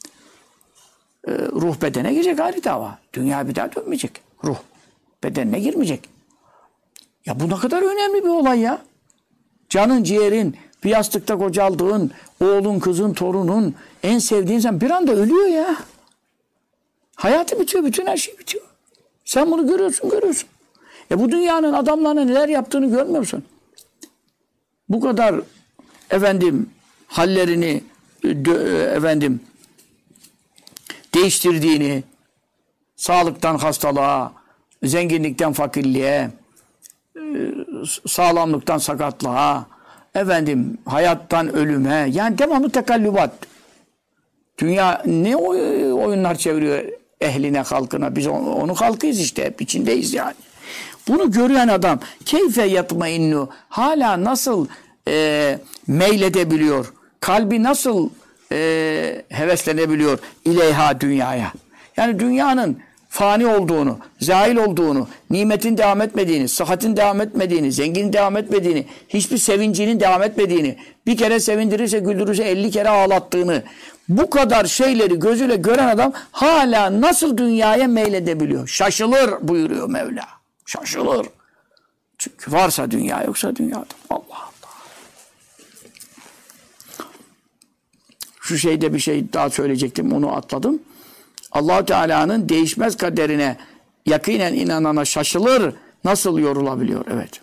Ruh bedene girecek, ayrı dava. Dünya bir daha dönmeyecek. Ruh bedenine girmeyecek. Ya bu ne kadar önemli bir olay ya. Canın, ciğerin, bir yastıkta kocaldığın, oğlun, kızın, torunun, en sevdiğin insan bir anda ölüyor ya. Hayatı bitiyor, bütün her şey bitiyor. Sen bunu görüyorsun. Bu dünyanın adamlarına neler yaptığını görmüyor musun? Bu kadar hallerini değiştirdiğini, sağlıktan hastalığa, zenginlikten fakirliğe, sağlamlıktan sakatlığa, hayattan ölüme, yani devamlı tekallübat. Dünya ne oyunlar çeviriyor ehline, halkına. Biz onun halkıyız işte, hep içindeyiz yani. Bunu gören adam keyfe yatmainnu, hala nasıl meyledebiliyor, kalbi nasıl heveslenebiliyor ileyha, dünyaya. Yani dünyanın fani olduğunu, zail olduğunu, nimetin devam etmediğini, sıhhatin devam etmediğini, zenginin devam etmediğini, hiçbir sevincinin devam etmediğini, bir kere sevindirirse güldürürse 50 kere ağlattığını, bu kadar şeyleri gözüyle gören adam hala nasıl dünyaya meyledebiliyor? Şaşılır buyuruyor Mevla. Şaşılır. Çünkü varsa dünya, yoksa dünyadır. Allah Allah. Şu şeyde bir şey daha söyleyecektim, onu atladım. Allah-u Teala'nın değişmez kaderine yakinen inanana şaşılır, nasıl yorulabiliyor? Evet.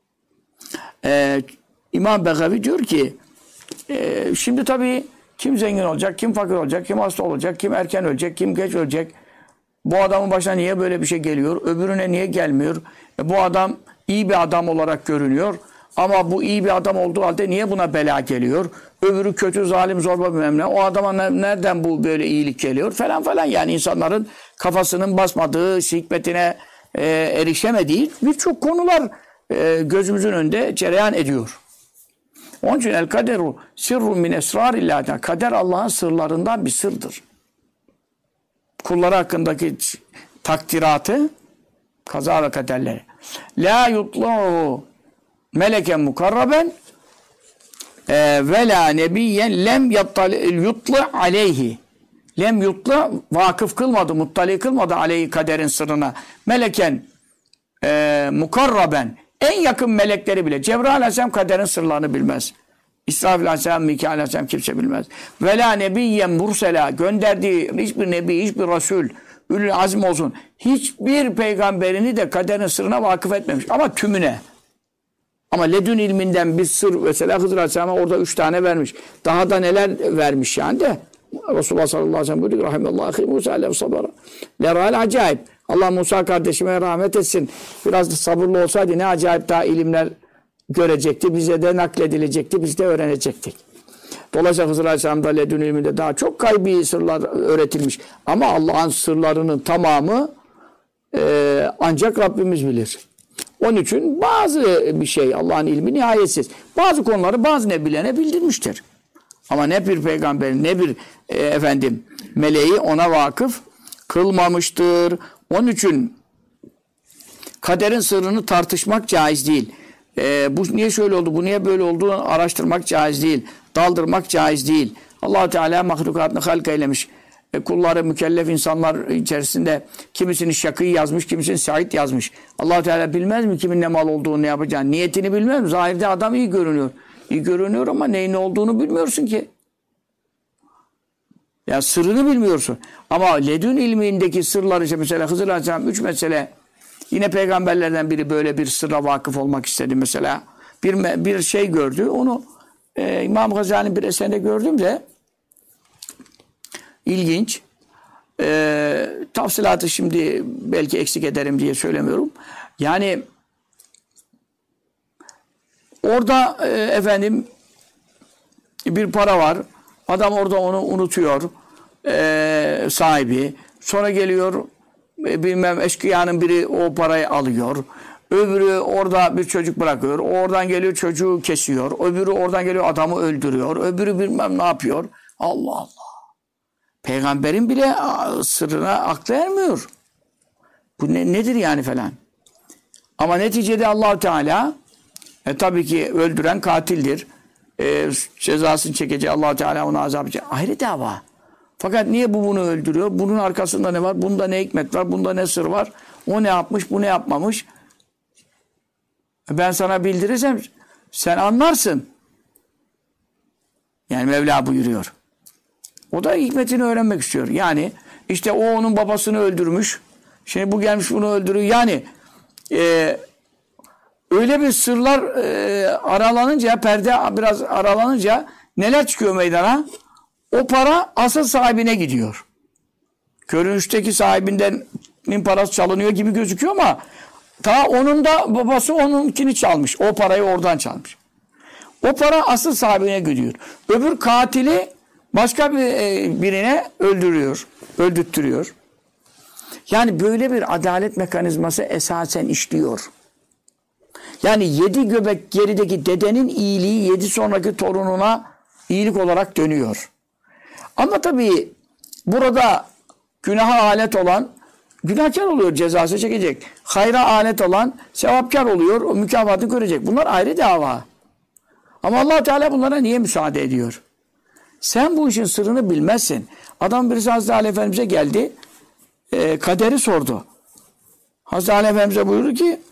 İmam Begavi diyor ki şimdi tabii kim zengin olacak, kim fakir olacak, kim hasta olacak, kim erken ölecek, kim geç ölecek. Bu adamın başına niye böyle bir şey geliyor? Öbürüne niye gelmiyor? Bu adam iyi bir adam olarak görünüyor. Ama bu iyi bir adam olduğu halde niye buna bela geliyor? Öbürü kötü, zalim, zorba bir memle. O adama nereden bu böyle iyilik geliyor? Falan. Yani insanların kafasının basmadığı, hikmetine erişemediği birçok konular gözümüzün önünde cereyan ediyor. Onun için el kaderu sirrun min esrarillah. Kader Allah'ın sırlarından bir sırdır. Kulları hakkındaki takdiratı, kaza ve kaderleri. La yutlu'u meleken mukarraben ve la nebiyyen lem yutlu aleyhi. Lem yutlu, vakıf kılmadı, muttali kılmadı aleyhi, kaderin sırrına. Meleken mukarraben, en yakın melekleri bile. Cebrail aleyhisselam kaderin sırlarını bilmez. İsrafil aleyhisselam, Mikail aleyhisselam kimse bilmez. Ve la nebiyyen mursela, gönderdiği hiçbir nebi, hiçbir resul, ülül azim olsun, hiçbir peygamberini de kaderin sırrına vakıf etmemiş. Ama tümüne. Ama ledün ilminden bir sır, mesela Hızır Aleyhisselam'a orada 3 tane vermiş. Daha da neler vermiş yani de. Resulullah sallallahu aleyhi ve sellem buyuruyor. Rahimallahu Musa aleyhi sabara. Lerâl acayip. Allah Musa kardeşime rahmet etsin. Biraz da sabırlı olsaydı ne acayip daha ilimler görecekti. Bize de nakledilecekti. Biz de öğrenecektik. Dolayısıyla Hızır Aleyhisselam'da ledün ilminde daha çok gaybi sırlar öğretilmiş. Ama Allah'ın sırlarının tamamı ancak Rabbimiz bilir. Onun için bazı bir şey Allah'ın ilmi nihayetsiz. Bazı konuları bazı nebilene bildirmiştir. Ama ne bir peygamberin ne bir meleği ona vakıf kılmamıştır. Onun için kaderin sırrını tartışmak caiz değil. Bu niye şöyle oldu, bu niye böyle oldu araştırmak caiz değil. Daldırmak caiz değil. Allah Teala mahlukatını halk eylemiş. Kulları mükellef insanlar içerisinde kimisini şakî yazmış, kimisini said yazmış. Allah Teala bilmez mi kimin ne mal olduğunu, ne yapacağını? Niyetini bilmez mi? Zahirde adam iyi görünüyor. İyi görünüyor ama neyin ne olduğunu bilmiyorsun ki. Ya sırrını bilmiyorsun. Ama ledün ilmindeki sırlar işte mesela Hızır Aleyhisselam 3 mesele, yine peygamberlerden biri böyle bir sırra vakıf olmak istedi mesela. Bir şey gördü. Onu İmam Gazali'nin bir eserinde gördüm de ilginç. Tafsilatı şimdi belki eksik ederim diye söylemiyorum. Yani orada bir para var. Adam orada onu unutuyor. Sahibi. Sonra geliyor bilmem eşkıyanın biri o parayı alıyor. Öbürü orada bir çocuk bırakıyor. Oradan geliyor çocuğu kesiyor. Öbürü oradan geliyor adamı öldürüyor. Öbürü bilmem ne yapıyor. Allah Allah. Peygamberin bile sırrına aklı ermiyor. Bu nedir yani falan. Ama neticede Allah Teala tabii ki öldüren katildir. Cezasını çekeceği Allah Teala ona azap edecek. Ayrı dava. Fakat niye bu bunu öldürüyor? Bunun arkasında ne var? Bunda ne hikmet var? Bunda ne sır var? O ne yapmış? Bu ne yapmamış? Ben sana bildirirsem sen anlarsın. Yani Mevla buyuruyor. O da hikmetini öğrenmek istiyor. Yani işte o onun babasını öldürmüş. Şimdi bu gelmiş bunu öldürüyor. Yani öyle bir sırlar aralanınca, perde biraz aralanınca neler çıkıyor meydana? O para asıl sahibine gidiyor. Görünüşteki sahibinden parası çalınıyor gibi gözüküyor ama ta onun da babası onunkini çalmış. O parayı oradan çalmış. O para asıl sahibine gidiyor. Öbür katili başka birine öldürttürüyor. Yani böyle bir adalet mekanizması esasen işliyor. Yani 7 göbek gerideki dedenin iyiliği 7 sonraki torununa iyilik olarak dönüyor. Ama tabii burada günaha alet olan günahkar oluyor, cezası çekecek. Hayra alet olan sevapkar oluyor, o mükafatını görecek. Bunlar ayrı dava. Ama Allah Teala bunlara niye müsaade ediyor? Sen bu işin sırrını bilmezsin. Adam birisi Hazreti Ali Efendimiz'e geldi, kaderi sordu. Hazreti Ali Efendimiz'e buyurdu ki,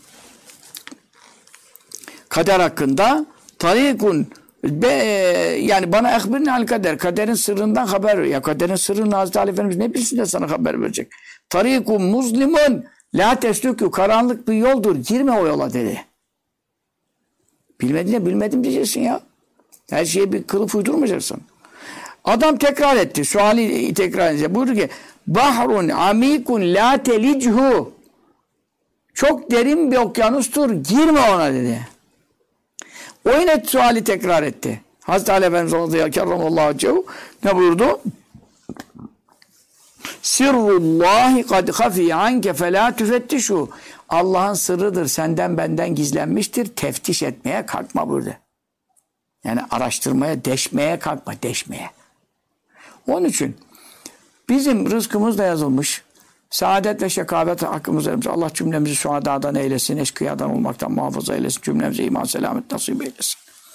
kader hakkında tarikun yani bana ehbirini al kader. Kaderin sırrından haber ver. Ya kaderin sırrını Hazreti Ali Efendimiz ne bilsin de sana haber verecek. Tarikun muslimun la teslükü. Karanlık bir yoldur. Girme o yola dedi. Bilmedin de bilmedim diyeceksin ya. Her şeye bir kılıf uydurmayacaksın. Adam tekrar etti. Suali tekrar edecek. Buyurdu ki bahrun amikun la telichu. Çok derin bir okyanustur. Girme ona dedi. O yine suali tekrar etti. Hazreti Ali Efendimiz radıyallahu ne buyurdu? Sirrullahi kad hafiye anke felâ tüfettişû. Allah'ın sırrıdır. Senden benden gizlenmiştir. Teftiş etmeye kalkma buyurdu. Yani araştırmaya, deşmeye kalkma. Deşmeye. Onun için bizim rızkımız da yazılmış. Saadet ve şekavet hakkımızda. Allah cümlemizi şuhadadan eylesin. Eşkıyadan olmaktan muhafaza eylesin. Cümlemize iman, selamet nasip eylesin.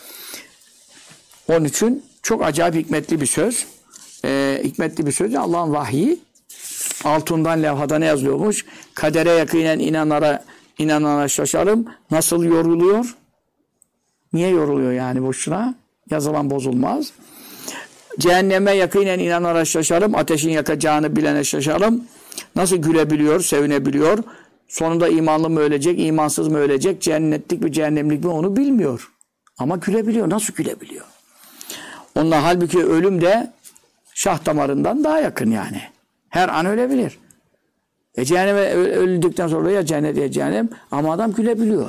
Onun için çok acayip hikmetli bir söz. Hikmetli bir söz. Allah'ın vahyi altından levhada ne yazıyormuş? Kadere yakinen inanana şaşarım. Nasıl yoruluyor? Niye yoruluyor yani boşuna? Yazılan bozulmaz. Cehenneme yakinen inanana şaşarım. Ateşin yakacağını bilene şaşarım. Nasıl gülebiliyor, sevinebiliyor? Sonunda imanlı mı ölecek, imansız mı ölecek, cennetlik mi, cehennemlik mi onu bilmiyor. Ama gülebiliyor. Nasıl gülebiliyor? Onunla halbuki ölüm de şah damarından daha yakın yani. Her an ölebilir. Cehenneme öldükten sonra ya cennet ya cehennem ama adam gülebiliyor.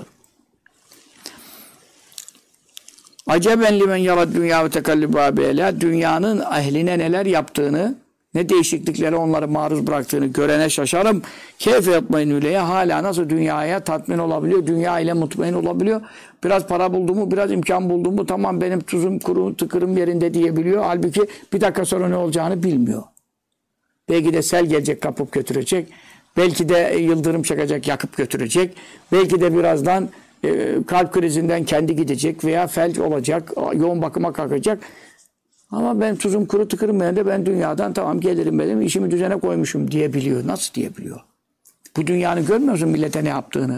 Aceben limen yarad dünya ve tekallübâ beyla. Dünyanın ehline neler yaptığını ne değişikliklere onları maruz bıraktığını görene şaşarım. Keyfe yatmainüleye hala nasıl dünyaya tatmin olabiliyor, dünya ile mutmain olabiliyor. Biraz para buldu mu, biraz imkan buldu mu tamam benim tuzum kuru tıkırım yerinde diyebiliyor. Halbuki bir dakika sonra ne olacağını bilmiyor. Belki de sel gelecek kapıp götürecek. Belki de yıldırım çakacak yakıp götürecek. Belki de birazdan kalp krizinden kendi gidecek veya felç olacak, yoğun bakıma kalkacak. Ama ben tuzum kuru tıkırım yerinde ben dünyadan tamam gelirim benim işimi düzene koymuşum diyebiliyor. Nasıl diyebiliyor? Bu dünyanın görmüyor musun millete ne yaptığını?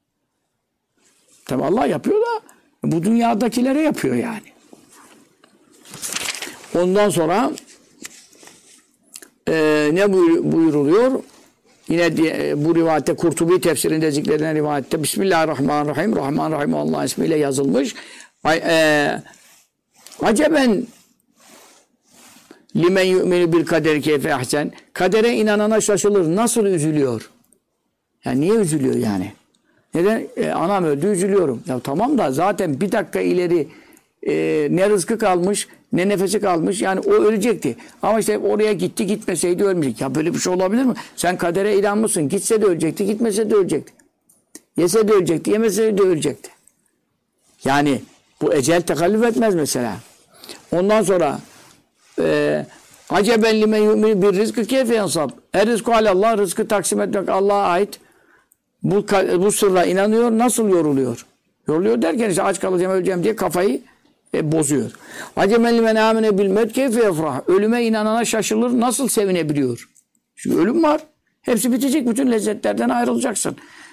Tabi Allah yapıyor da bu dünyadakilere yapıyor yani. Ondan sonra ne buyuruluyor? Yine bu rivayette Kurtubi tefsirinde zikredilen rivayette Bismillahirrahmanirrahim. Rahmanirrahim Allah ismiyle yazılmış. Aceben limen yu'minu bil kaderi keyfe ahsen. Kadere inanana şaşılır. Nasıl üzülüyor? Yani niye üzülüyor yani? Neden? Anam öldü üzülüyorum. Ya tamam da zaten bir dakika ileri ne rızkı kalmış ne nefesi kalmış. Yani o ölecekti. Ama işte oraya gitti gitmeseydi ölmeyecek. Ya böyle bir şey olabilir mi? Sen kadere inanmışsın. Gitse de ölecekti, gitmese de ölecekti. Yese de ölecekti, yemese de ölecekti. Yani bu ecel tekallüf etmez mesela. Ondan sonra aceben limen yu'minu bir rızkı keyfe yansab. Rızkı alallah, rızkı taksim etmek Allah'a ait. Bu sırra inanıyor, nasıl yoruluyor? Yoruluyor derken işte aç kalacağım, öleceğim diye kafayı bozuyor. Acemen limen amene bil mevt keyfe yefrah. Ölüme inanana şaşılır, nasıl sevinebiliyor? Çünkü ölüm var. Hepsi bitecek, bütün lezzetlerden ayrılacaksın.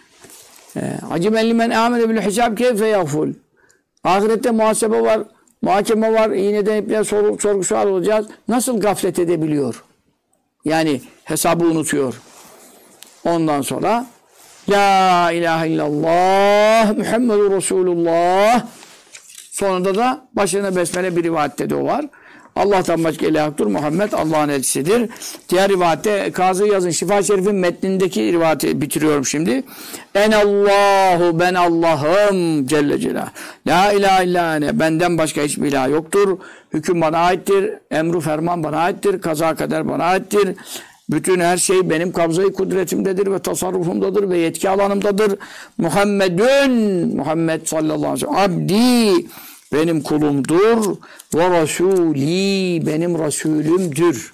Acemen limen amene bil hisab keyfe yagful. Ahirette muhasebe var, muhakeme var, iğneden iple sorgu sual olacağız. Nasıl gaflet edebiliyor? Yani hesabı unutuyor. Ondan sonra La ilahe illallah Muhammedur Resulullah. Sonunda da başına besmele bir rivayette de o var. Allah'tan başka ilah yoktur. Muhammed Allah'ın elçisidir. Diğer rivayette Kazı Yaz'ın Şifa Şerif'in metnindeki rivayeti bitiriyorum şimdi. En Allahu ben Allah'ım Celle Celaluhu. La ilahe illa ene. Benden başka hiçbir ilah yoktur. Hüküm bana aittir. Emru ferman bana aittir. Kaza kader bana aittir. Bütün her şey benim kabzayı kudretimdedir ve tasarrufumdadır ve yetki alanımdadır. Muhammed sallallahu aleyhi ve sellem abdi benim kulumdur ve Resulî benim Resulümdür.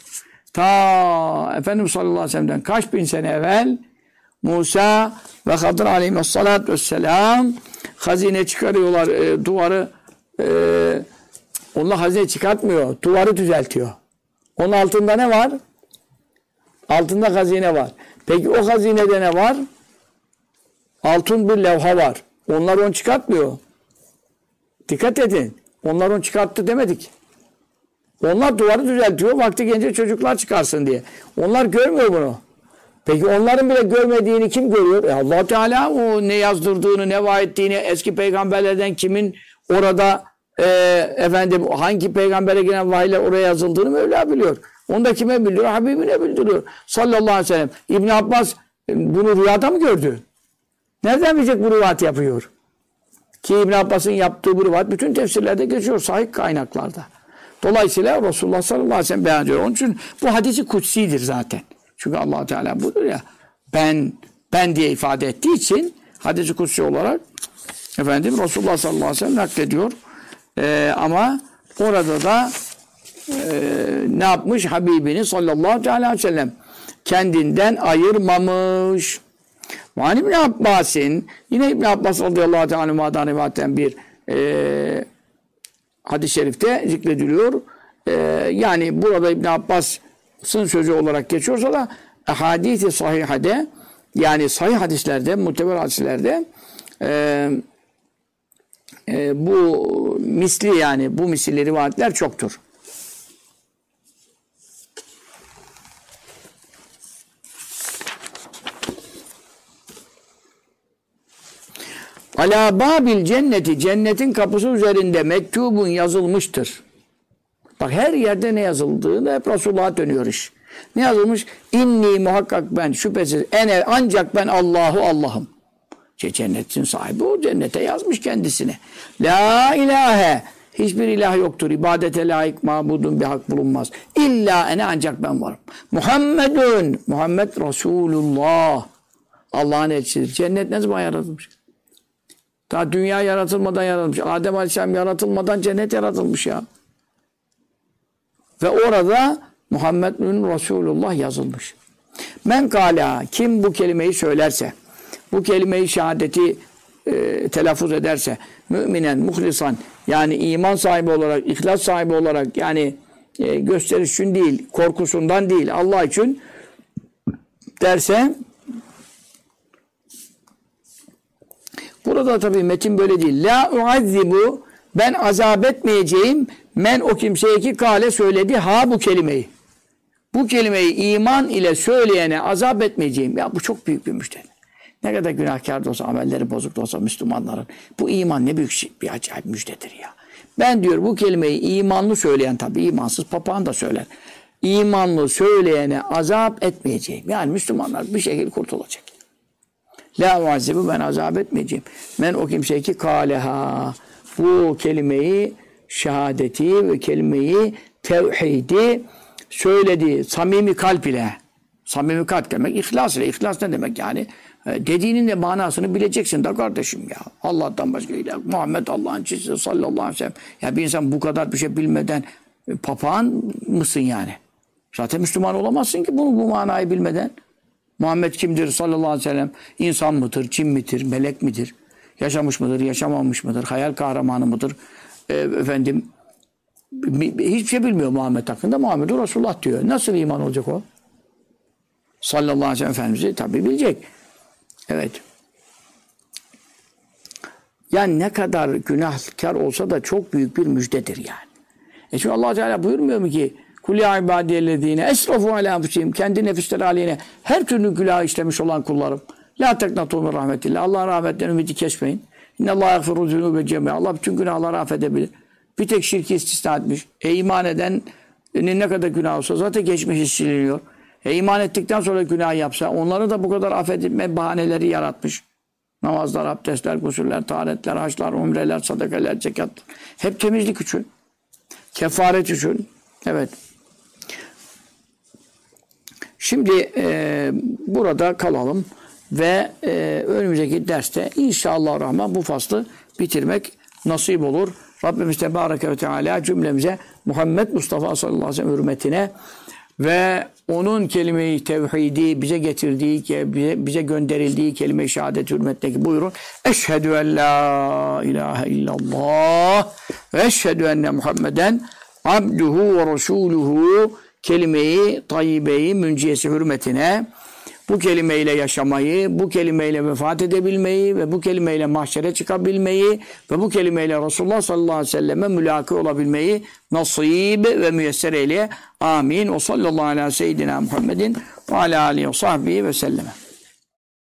Ta Efendimiz sallallahu aleyhi ve sellem'den kaç bin sene evvel Musa ve Hadır aleyhissalatü vesselam hazine çıkarıyorlar duvarı onlar hazine çıkartmıyor. Duvarı düzeltiyor. Onun altında ne var? Altında hazine var. Peki o hazinede ne var? Altın bir levha var. Onlar onu çıkartmıyor. Dikkat edin. Onlar onu çıkarttı demedik. Onlar duvarı düzeltiyor. Vakti gelince çocuklar çıkarsın diye. Onlar görmüyor bunu. Peki onların bile görmediğini kim görüyor? Allah Teala o ne yazdırdığını, ne vaat ettiğini, eski peygamberlerden kimin orada hangi peygambere gelen vahiyler oraya yazıldığını Mevla biliyor. Onu da kime bildiriyor? Habibine bildiriyor. Sallallahu aleyhi ve sellem. İbn Abbas bunu rüyada mı gördü? Nereden bilecek bu rivayet yapıyor? Ki İbn Abbas'ın yaptığı bu rivayet bütün tefsirlerde geçiyor. Sahih kaynaklarda. Dolayısıyla Resulullah sallallahu aleyhi ve sellem beyan ediyor. Onun için bu hadisi kutsidir zaten. Çünkü Allah Teala budur ya. Ben diye ifade ettiği için hadisi kutsi olarak Resulullah sallallahu aleyhi ve sellem naklediyor. Ama orada da ne yapmış? Habibini sallallahu aleyhi ve sellem kendinden ayırmamış. Ve İbn Abbas'in yine İbn Abbas radıyallahu anh'dan rivayetten bir hadis-i şerifte zikrediliyor. Yani burada İbn Abbas'ın sözü olarak geçiyorsa da hadis-i sahihade yani sahih hadislerde, muteber hadislerde bu misli yani bu misilli rivayetler çoktur. Ala babil cenneti cennetin kapısı üzerinde mektubun yazılmıştır. Bak her yerde ne yazıldığında hep Resulullah'a dönüyor iş. Ne yazılmış? İnni muhakkak ben şüphesiz ancak ben Allah'ım. Cennetin sahibi o cennete yazmış kendisine. La ilahe Hiçbir ilah yoktur. İbadete layık mabudun bir hak bulunmaz. İlla ene ancak ben varım. Muhammedun. Muhammed Resulullah. Allah'ın elçisidir. Cennet ne zaman yaratılmış? Daha dünya yaratılmadan yaratılmış. Adem Aleyhisselam yaratılmadan cennet yaratılmış ya. Ve orada Muhammedun Resulullah yazılmış. Men kâlâ, kim bu kelimeyi söylerse, bu kelimeyi şehadeti telaffuz ederse, müminen, muhlisan, yani iman sahibi olarak, ihlas sahibi olarak, yani gösteriş için değil, korkusundan değil, Allah için derse, burada tabii metin böyle değil. La uazzibu, ben azap etmeyeceğim, men o kimseye ki kâle söyledi ha bu kelimeyi. Bu kelimeyi iman ile söyleyene azap etmeyeceğim. Ya bu çok büyük bir müjde. Ne kadar günahkar da olsa, amelleri bozuk da olsa Müslümanların, bu iman ne büyük şey, bir acayip müjdedir ya. Ben diyor bu kelimeyi imanlı söyleyen, tabii imansız papağan da söyler. İmanlı söyleyene azap etmeyeceğim. Yani Müslümanlar bir şekilde kurtulacak. La muazzibu, ben azap etmeyeceğim. Men o kimseye ki kâleha, bu kelimeyi, şehadeti ve kelimeyi tevhidi söyledi samimi kalp ile. Samimi kalp demek ihlas ile. İhlas ne demek yani? Dediğinin de manasını bileceksin de kardeşim ya. Allah'tan başka ilah. Muhammed Allah'ın çizgisi sallallahu aleyhi ve sellem. Ya bir insan bu kadar bir şey bilmeden papağan mısın yani? Zaten Müslüman olamazsın ki bu manayı bilmeden. Muhammed kimdir sallallahu aleyhi ve sellem? İnsan mıdır, cin midir, melek midir? Yaşamış mıdır, yaşamamış mıdır? Hayal kahramanı mıdır? Hiçbir şey bilmiyor Muhammed hakkında. Muhammed Resulullah diyor. Nasıl iman olacak o? Sallallahu aleyhi ve sellem Efendimiz'i tabii bilecek. Evet. Yani ne kadar günahkar olsa da çok büyük bir müjdedir yani. Çünkü Allah Teala buyurmuyor mu ki Kul ya ibadiyellezine esrafu ala enfusihim, kendi nefisleri aleyhine her türlü günah işlemiş olan kullarım. La teknatu min rahmetillah. Allah'ın rahmetinden ümidi kesmeyin. İnnallâhe yagfiru zunûbe cemî'a. Allah bütün günahları affedebilir. Bir tek şirki istisna etmiş. İman edenin ne kadar günah olsa zaten geçmişi siliniyor. İman ettikten sonra günah yapsa onları da bu kadar affedilme bahaneleri yaratmış. Namazlar, abdestler, gusüller, taharetler, haçlar, umreler, sadakalar, zekatlar. Hep temizlik için. Kefaret için. Evet. Şimdi burada kalalım ve önümüzdeki derste inşallah rahman bu faslı bitirmek nasip olur. Rabbimiz Tebareke ve Teala cümlemize Muhammed Mustafa sallallahu aleyhi ve sellem hürmetine ve onun kelime-i tevhidi bize getirdiği, bize gönderildiği kelime-i şehadet hürmetindeki buyurun. Eşhedü en la ilahe illallah ve eşhedü enne Muhammeden abduhu ve resuluhu kelime-i tayyibeyi münciyesi hürmetine bu kelimeyle yaşamayı, bu kelimeyle vefat edebilmeyi ve bu kelimeyle mahşere çıkabilmeyi ve bu kelimeyle Resulullah sallallahu aleyhi ve selleme mülaki olabilmeyi nasip ve müyesser eyle. Amin. O sallallahu aleyhi ve seyyidina Muhammedin ve alâ aleyhi ve sahbihi ve selleme.